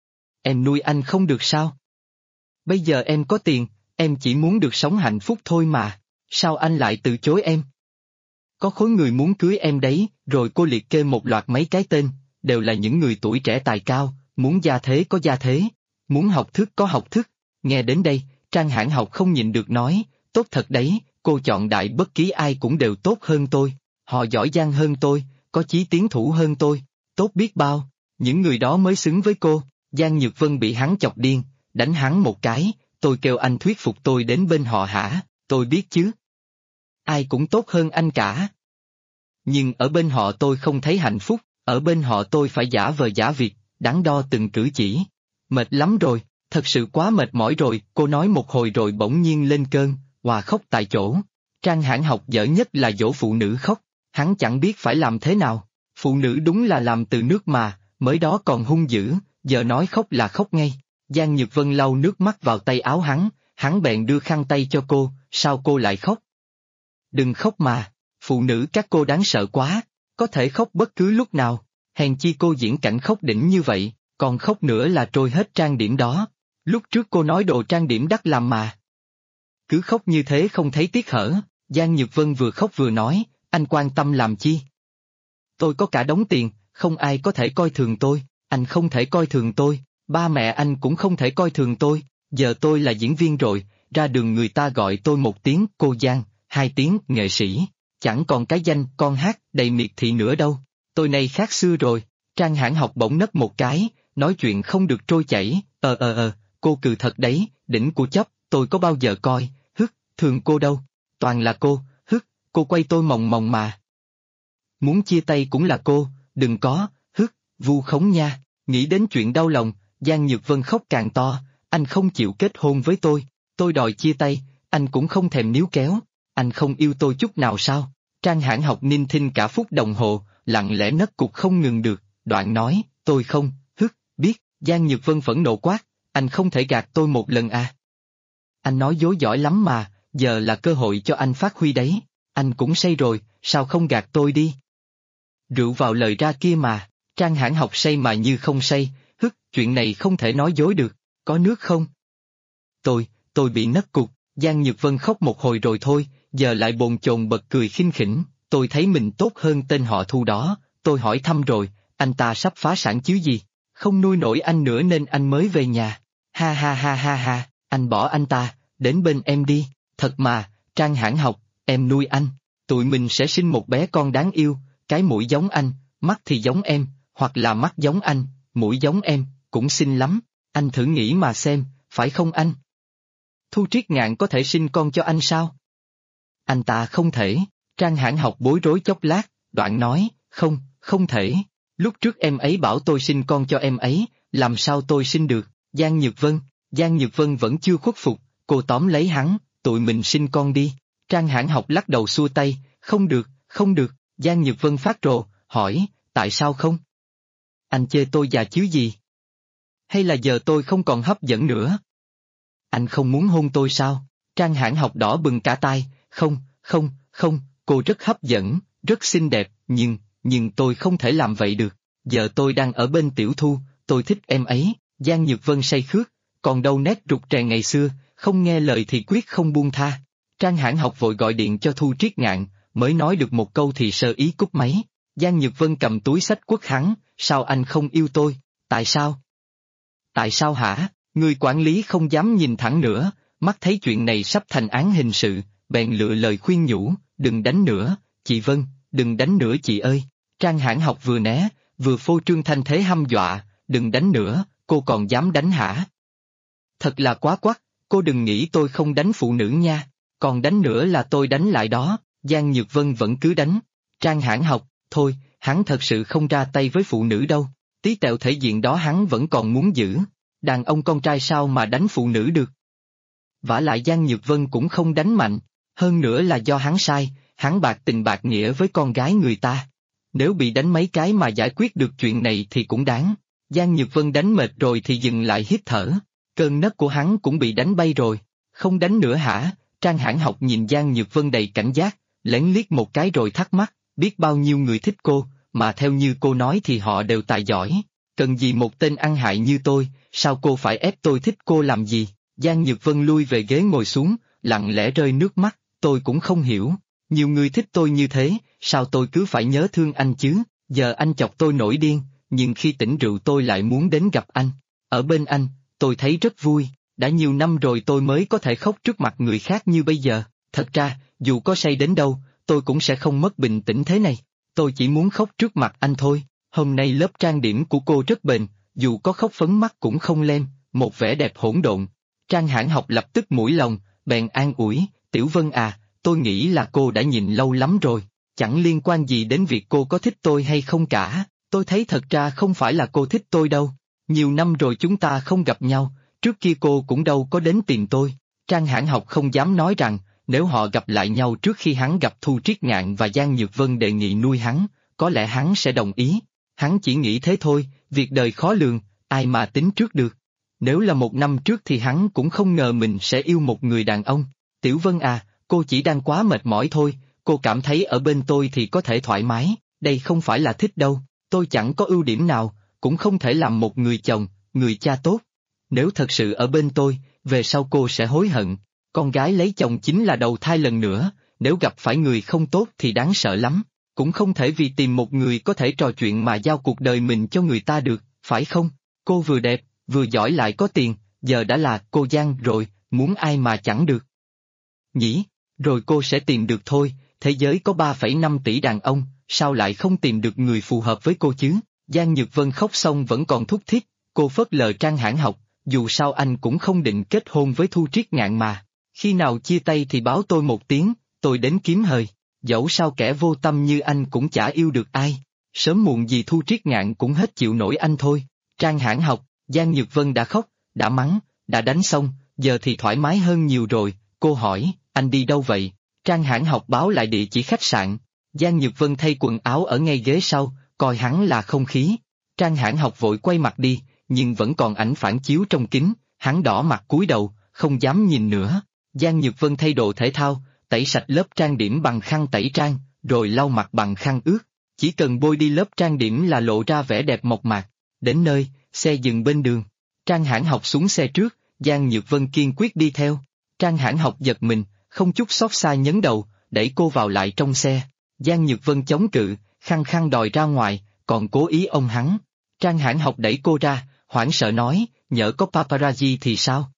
Em nuôi anh không được sao? Bây giờ em có tiền, em chỉ muốn được sống hạnh phúc thôi mà. Sao anh lại từ chối em? Có khối người muốn cưới em đấy, rồi cô liệt kê một loạt mấy cái tên, đều là những người tuổi trẻ tài cao, muốn gia thế có gia thế, muốn học thức có học thức. Nghe đến đây, Trang Hãn Học không nhịn được nói, tốt thật đấy, cô chọn đại bất kỳ ai cũng đều tốt hơn tôi, họ giỏi giang hơn tôi, có chí tiến thủ hơn tôi, tốt biết bao, những người đó mới xứng với cô. Giang Nhược Vân bị hắn chọc điên, đánh hắn một cái, tôi kêu anh thuyết phục tôi đến bên họ hả, tôi biết chứ. Ai cũng tốt hơn anh cả. Nhưng ở bên họ tôi không thấy hạnh phúc, ở bên họ tôi phải giả vờ giả việc, đắn đo từng cử chỉ. Mệt lắm rồi, thật sự quá mệt mỏi rồi, cô nói một hồi rồi bỗng nhiên lên cơn, hòa khóc tại chỗ. Trang Hãn Học dở nhất là dỗ phụ nữ khóc, hắn chẳng biết phải làm thế nào. Phụ nữ đúng là làm từ nước mà, mới đó còn hung dữ, giờ nói khóc là khóc ngay. Giang Nhược Vân lau nước mắt vào tay áo hắn bèn đưa khăn tay cho cô, sao cô lại khóc? Đừng khóc mà, phụ nữ các cô đáng sợ quá, có thể khóc bất cứ lúc nào, hèn chi cô diễn cảnh khóc đỉnh như vậy, còn khóc nữa là trôi hết trang điểm đó. Lúc trước cô nói đồ trang điểm đắt làm mà. Cứ khóc như thế không thấy tiếc hở, Giang Nhược Vân vừa khóc vừa nói, anh quan tâm làm chi? Tôi có cả đống tiền, không ai có thể coi thường tôi, anh không thể coi thường tôi, ba mẹ anh cũng không thể coi thường tôi, giờ tôi là diễn viên rồi, ra đường người ta gọi tôi một tiếng cô Giang, hai tiếng nghệ sĩ, chẳng còn cái danh con hát đầy miệt thị nữa đâu, tôi này khác xưa rồi. Trang Hãn Học bỗng nấc một cái, nói chuyện không được trôi chảy, cô cừ thật đấy, đỉnh của chấp, tôi có bao giờ coi, thường cô đâu, toàn là cô, cô quay tôi mòng mòng mà. Muốn chia tay cũng là cô, đừng có, vu khống nha, nghĩ đến chuyện đau lòng, Giang Nhược Vân khóc càng to, anh không chịu kết hôn với tôi đòi chia tay, anh cũng không thèm níu kéo, anh không yêu tôi chút nào sao? Trang Hãn Học ninh thinh cả phút đồng hồ, lặng lẽ nấc cục không ngừng được, đoạn nói, tôi không, biết, Giang Nhược Vân phẫn nộ quát, anh không thể gạt tôi một lần à. Anh nói dối giỏi lắm mà, giờ là cơ hội cho anh phát huy đấy, anh cũng say rồi, sao không gạt tôi đi? Rượu vào lời ra kia mà, Trang Hãn Học say mà như không say, chuyện này không thể nói dối được, có nước không? Tôi bị nấc cục, Giang Nhược Vân khóc một hồi rồi thôi, giờ lại bồn chồn bật cười khinh khỉnh, tôi thấy mình tốt hơn tên họ Thu đó, tôi hỏi thăm rồi, anh ta sắp phá sản chứ gì, không nuôi nổi anh nữa nên anh mới về nhà, ha ha ha ha ha, anh bỏ anh ta, đến bên em đi, thật mà, Trang Hãn Học, em nuôi anh, tụi mình sẽ sinh một bé con đáng yêu, cái mũi giống anh, mắt thì giống em, hoặc là mắt giống anh, mũi giống em, cũng xinh lắm, anh thử nghĩ mà xem, phải không anh? Thu Triết Ngạn có thể sinh con cho anh sao? Anh ta không thể, Trang Hãn Học bối rối chốc lát, đoạn nói, không thể, lúc trước em ấy bảo tôi sinh con cho em ấy, làm sao tôi sinh được, Giang Nhược Vân vẫn chưa khuất phục, cô tóm lấy hắn, tụi mình sinh con đi, Trang Hãn Học lắc đầu xua tay, không được, Giang Nhược Vân phát rồ, hỏi, tại sao không? Anh chê tôi già chứ gì? Hay là giờ tôi không còn hấp dẫn nữa? Anh không muốn hôn tôi sao? Trang Hãn Học đỏ bừng cả tai, không, không, không, cô rất hấp dẫn, rất xinh đẹp, nhưng tôi không thể làm vậy được. Giờ tôi đang ở bên Tiểu Thu, tôi thích em ấy. Giang Nhược Vân say khước, còn đâu nét rụt rè ngày xưa, không nghe lời thì quyết không buông tha. Trang Hãn Học vội gọi điện cho Thu Triết Ngạn, mới nói được một câu thì sơ ý cúp máy. Giang Nhược Vân cầm túi xách quất hắn, sao anh không yêu tôi, tại sao? Tại sao hả? Người quản lý không dám nhìn thẳng nữa, mắt thấy chuyện này sắp thành án hình sự, bèn lựa lời khuyên nhủ, đừng đánh nữa, chị Vân, đừng đánh nữa chị ơi. Trang Hãn Học vừa né, vừa phô trương thanh thế hăm dọa, đừng đánh nữa, cô còn dám đánh hả? Thật là quá quắt, cô đừng nghĩ tôi không đánh phụ nữ nha, còn đánh nữa là tôi đánh lại đó. Giang Nhược Vân vẫn cứ đánh. Trang Hãn Học, thôi, hắn thật sự không ra tay với phụ nữ đâu, tí tẹo thể diện đó hắn vẫn còn muốn giữ. Đàn ông con trai sao mà đánh phụ nữ được? Vả lại Giang Nhược Vân cũng không đánh mạnh, hơn nữa là do hắn sai, hắn bạc tình bạc nghĩa với con gái người ta. Nếu bị đánh mấy cái mà giải quyết được chuyện này thì cũng đáng. Giang Nhược Vân đánh mệt rồi thì dừng lại hít thở, cơn nấc của hắn cũng bị đánh bay rồi. Không đánh nữa hả? Trang Hãn Học nhìn Giang Nhược Vân đầy cảnh giác, lén liếc một cái rồi thắc mắc, biết bao nhiêu người thích cô, mà theo như cô nói thì họ đều tài giỏi. Cần gì một tên ăn hại như tôi, sao cô phải ép tôi thích cô làm gì? Giang Nhược Vân lui về ghế ngồi xuống, lặng lẽ rơi nước mắt, tôi cũng không hiểu. Nhiều người thích tôi như thế, sao tôi cứ phải nhớ thương anh chứ? Giờ anh chọc tôi nổi điên, nhưng khi tỉnh rượu tôi lại muốn đến gặp anh. Ở bên anh, tôi thấy rất vui, đã nhiều năm rồi tôi mới có thể khóc trước mặt người khác như bây giờ. Thật ra, dù có say đến đâu, tôi cũng sẽ không mất bình tĩnh thế này. Tôi chỉ muốn khóc trước mặt anh thôi. Hôm nay lớp trang điểm của cô rất bền, dù có khóc phấn mắt cũng không lem, một vẻ đẹp hỗn độn. Trang Hãn Học lập tức mũi lòng, bèn an ủi, Tiểu Vân à, tôi nghĩ là cô đã nhìn lâu lắm rồi, chẳng liên quan gì đến việc cô có thích tôi hay không cả, tôi thấy thật ra không phải là cô thích tôi đâu. Nhiều năm rồi chúng ta không gặp nhau, trước kia cô cũng đâu có đến tìm tôi. Trang Hãn Học không dám nói rằng, nếu họ gặp lại nhau trước khi hắn gặp Thu Triết Ngạn và Giang Nhược Vân đề nghị nuôi hắn, có lẽ hắn sẽ đồng ý. Hắn chỉ nghĩ thế thôi, việc đời khó lường, ai mà tính trước được. Nếu là 1 năm trước thì hắn cũng không ngờ mình sẽ yêu một người đàn ông. Tiểu Vân à, cô chỉ đang quá mệt mỏi thôi, cô cảm thấy ở bên tôi thì có thể thoải mái, đây không phải là thích đâu, tôi chẳng có ưu điểm nào, cũng không thể làm một người chồng, người cha tốt. Nếu thật sự ở bên tôi, về sau cô sẽ hối hận, con gái lấy chồng chính là đầu thai lần nữa, nếu gặp phải người không tốt thì đáng sợ lắm. Cũng không thể vì tìm một người có thể trò chuyện mà giao cuộc đời mình cho người ta được, phải không? Cô vừa đẹp, vừa giỏi lại có tiền, giờ đã là cô Giang rồi, muốn ai mà chẳng được. Nhỉ, rồi cô sẽ tìm được thôi, thế giới có 3,5 tỷ đàn ông, sao lại không tìm được người phù hợp với cô chứ? Giang Nhược Vân khóc xong vẫn còn thúc thiết, cô phớt lờ Trang Hãn Học, dù sao anh cũng không định kết hôn với Thu Triết Ngạn mà. Khi nào chia tay thì báo tôi một tiếng, tôi đến kiếm hời. Dẫu sao kẻ vô tâm như anh cũng chả yêu được ai, sớm muộn gì Thu Triết Ngạn cũng hết chịu nổi anh thôi. Trang Hãn Học, Giang Nhược Vân đã khóc, đã mắng, đã đánh xong, giờ thì thoải mái hơn nhiều rồi. Cô hỏi, anh đi đâu vậy? Trang Hãn Học báo lại địa chỉ khách sạn. Giang Nhược Vân thay quần áo ở ngay ghế sau, coi hắn là không khí. Trang Hãn Học vội quay mặt đi, nhưng vẫn còn ảnh phản chiếu trong kính, hắn đỏ mặt cúi đầu, không dám nhìn nữa. Giang Nhược Vân thay đồ thể thao, tẩy sạch lớp trang điểm bằng khăn tẩy trang, rồi lau mặt bằng khăn ướt. Chỉ cần bôi đi lớp trang điểm là lộ ra vẻ đẹp mộc mạc. Đến nơi, xe dừng bên đường. Trang Hãn Học xuống xe trước, Giang Nhược Vân kiên quyết đi theo. Trang Hãn Học giật mình, không chút xót xa nhấn đầu, đẩy cô vào lại trong xe. Giang Nhược Vân chống cự, khăng khăng đòi ra ngoài, còn cố ý ôm hắn. Trang Hãn Học đẩy cô ra, hoảng sợ nói, nhỡ có paparazzi thì sao?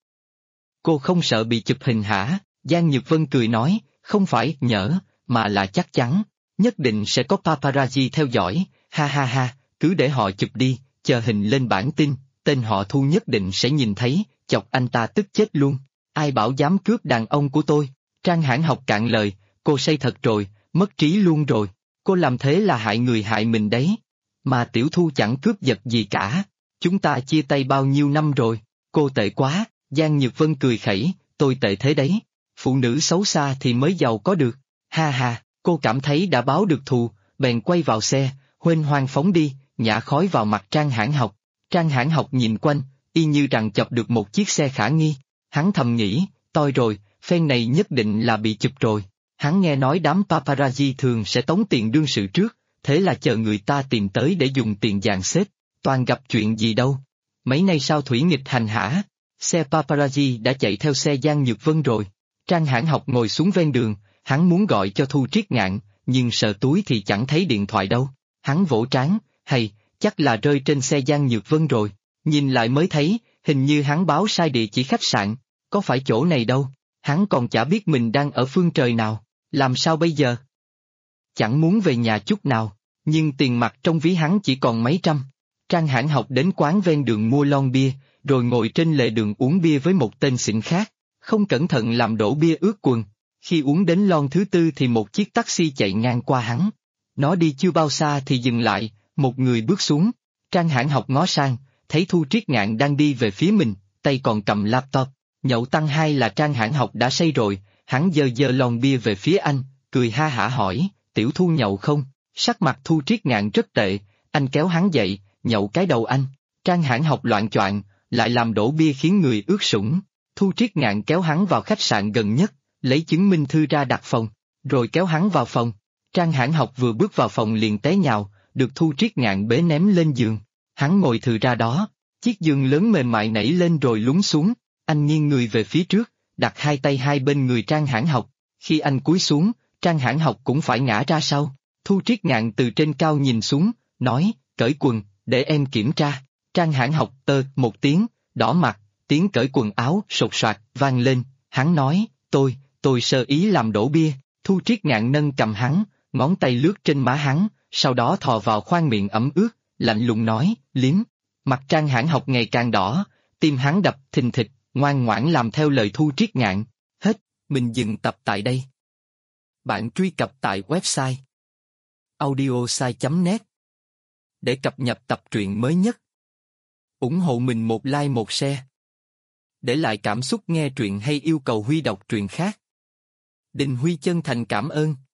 Cô không sợ bị chụp hình hả? Giang Nhược Vân cười nói, không phải nhỡ, mà là chắc chắn, nhất định sẽ có paparazzi theo dõi, ha ha ha, cứ để họ chụp đi, chờ hình lên bản tin, tên họ Thu nhất định sẽ nhìn thấy, chọc anh ta tức chết luôn. Ai bảo dám cướp đàn ông của tôi? Trang Hãn Học cạn lời, cô say thật rồi, mất trí luôn rồi, cô làm thế là hại người hại mình đấy. Mà Tiểu Thu chẳng cướp giật gì cả, chúng ta chia tay bao nhiêu năm rồi, cô tệ quá. Giang Nhược Vân cười khẩy, tôi tệ thế đấy, phụ nữ xấu xa thì mới giàu có được, ha ha, cô cảm thấy đã báo được thù, bèn quay vào xe, huênh hoang phóng đi, nhả khói vào mặt Trang Hãn Học. Trang Hãn Học nhìn quanh, y như rằng chọc được một chiếc xe khả nghi. Hắn thầm nghĩ, toi rồi, phen này nhất định là bị chụp rồi. Hắn nghe nói đám paparazzi thường sẽ tống tiền đương sự trước, thế là chờ người ta tìm tới để dùng tiền dàn xếp. Toàn gặp chuyện gì đâu. Mấy nay sao Thủy nghịch hành hả? Xe paparazzi đã chạy theo xe Giang Nhược Vân rồi. Trang Hãn Học ngồi xuống ven đường, hắn muốn gọi cho Thu Triết Ngạn, nhưng sờ túi thì chẳng thấy điện thoại đâu. Hắn vỗ trán, hay, chắc là rơi trên xe Giang Nhược Vân rồi. Nhìn lại mới thấy, hình như hắn báo sai địa chỉ khách sạn, có phải chỗ này đâu. Hắn còn chả biết mình đang ở phương trời nào, làm sao bây giờ? Chẳng muốn về nhà chút nào, nhưng tiền mặt trong ví hắn chỉ còn mấy trăm. Trang Hãn Học đến quán ven đường mua lon bia, rồi ngồi trên lề đường uống bia với một tên xỉn khác, không cẩn thận làm đổ bia ướt quần. Khi uống đến lon thứ tư thì một chiếc taxi chạy ngang qua hắn. Nó đi chưa bao xa thì dừng lại, một người bước xuống. Trang Hãn Học ngó sang, thấy Thu Triết Ngạn đang đi về phía mình, tay còn cầm laptop. Nhậu tăng hai là Trang Hãn Học đã say rồi, hắn giơ giơ lon bia về phía anh, cười ha hả hỏi, tiểu Thu nhậu không? Sắc mặt Thu Triết Ngạn rất tệ, anh kéo hắn dậy, nhậu cái đầu anh. Trang Hãn Học loạng choạng, lại làm đổ bia khiến người ướt sũng. Thu Triết Ngạn kéo hắn vào khách sạn gần nhất, lấy chứng minh thư ra đặt phòng, rồi kéo hắn vào phòng. Trang Hãn Học vừa bước vào phòng liền té nhào, được Thu Triết Ngạn bế ném lên giường. Hắn ngồi thừ ra đó, chiếc giường lớn mềm mại nảy lên rồi lún xuống. Anh nghiêng người về phía trước, đặt hai tay hai bên người Trang Hãn Học. Khi anh cúi xuống, Trang Hãn Học cũng phải ngã ra sau. Thu Triết Ngạn từ trên cao nhìn xuống, nói, cởi quần, để em kiểm tra. Trang Hãn Học tơ một tiếng, đỏ mặt, tiếng cởi quần áo sột soạt vang lên. Hắn nói, tôi sơ ý làm đổ bia. Thu Triết Ngạn nâng cầm hắn, ngón tay lướt trên má hắn, sau đó thò vào khoang miệng ẩm ướt, lạnh lùng nói, liếm. Mặt Trang Hãn Học ngày càng đỏ, tim hắn đập thình thịch, ngoan ngoãn làm theo lời Thu Triết Ngạn. Hết, mình dừng tập tại đây. Bạn truy cập tại website audiosai.net để cập nhật tập truyện mới nhất. Ủng hộ mình một like một share. Để lại cảm xúc nghe truyện hay yêu cầu Huy đọc truyện khác. Đình Huy chân thành cảm ơn.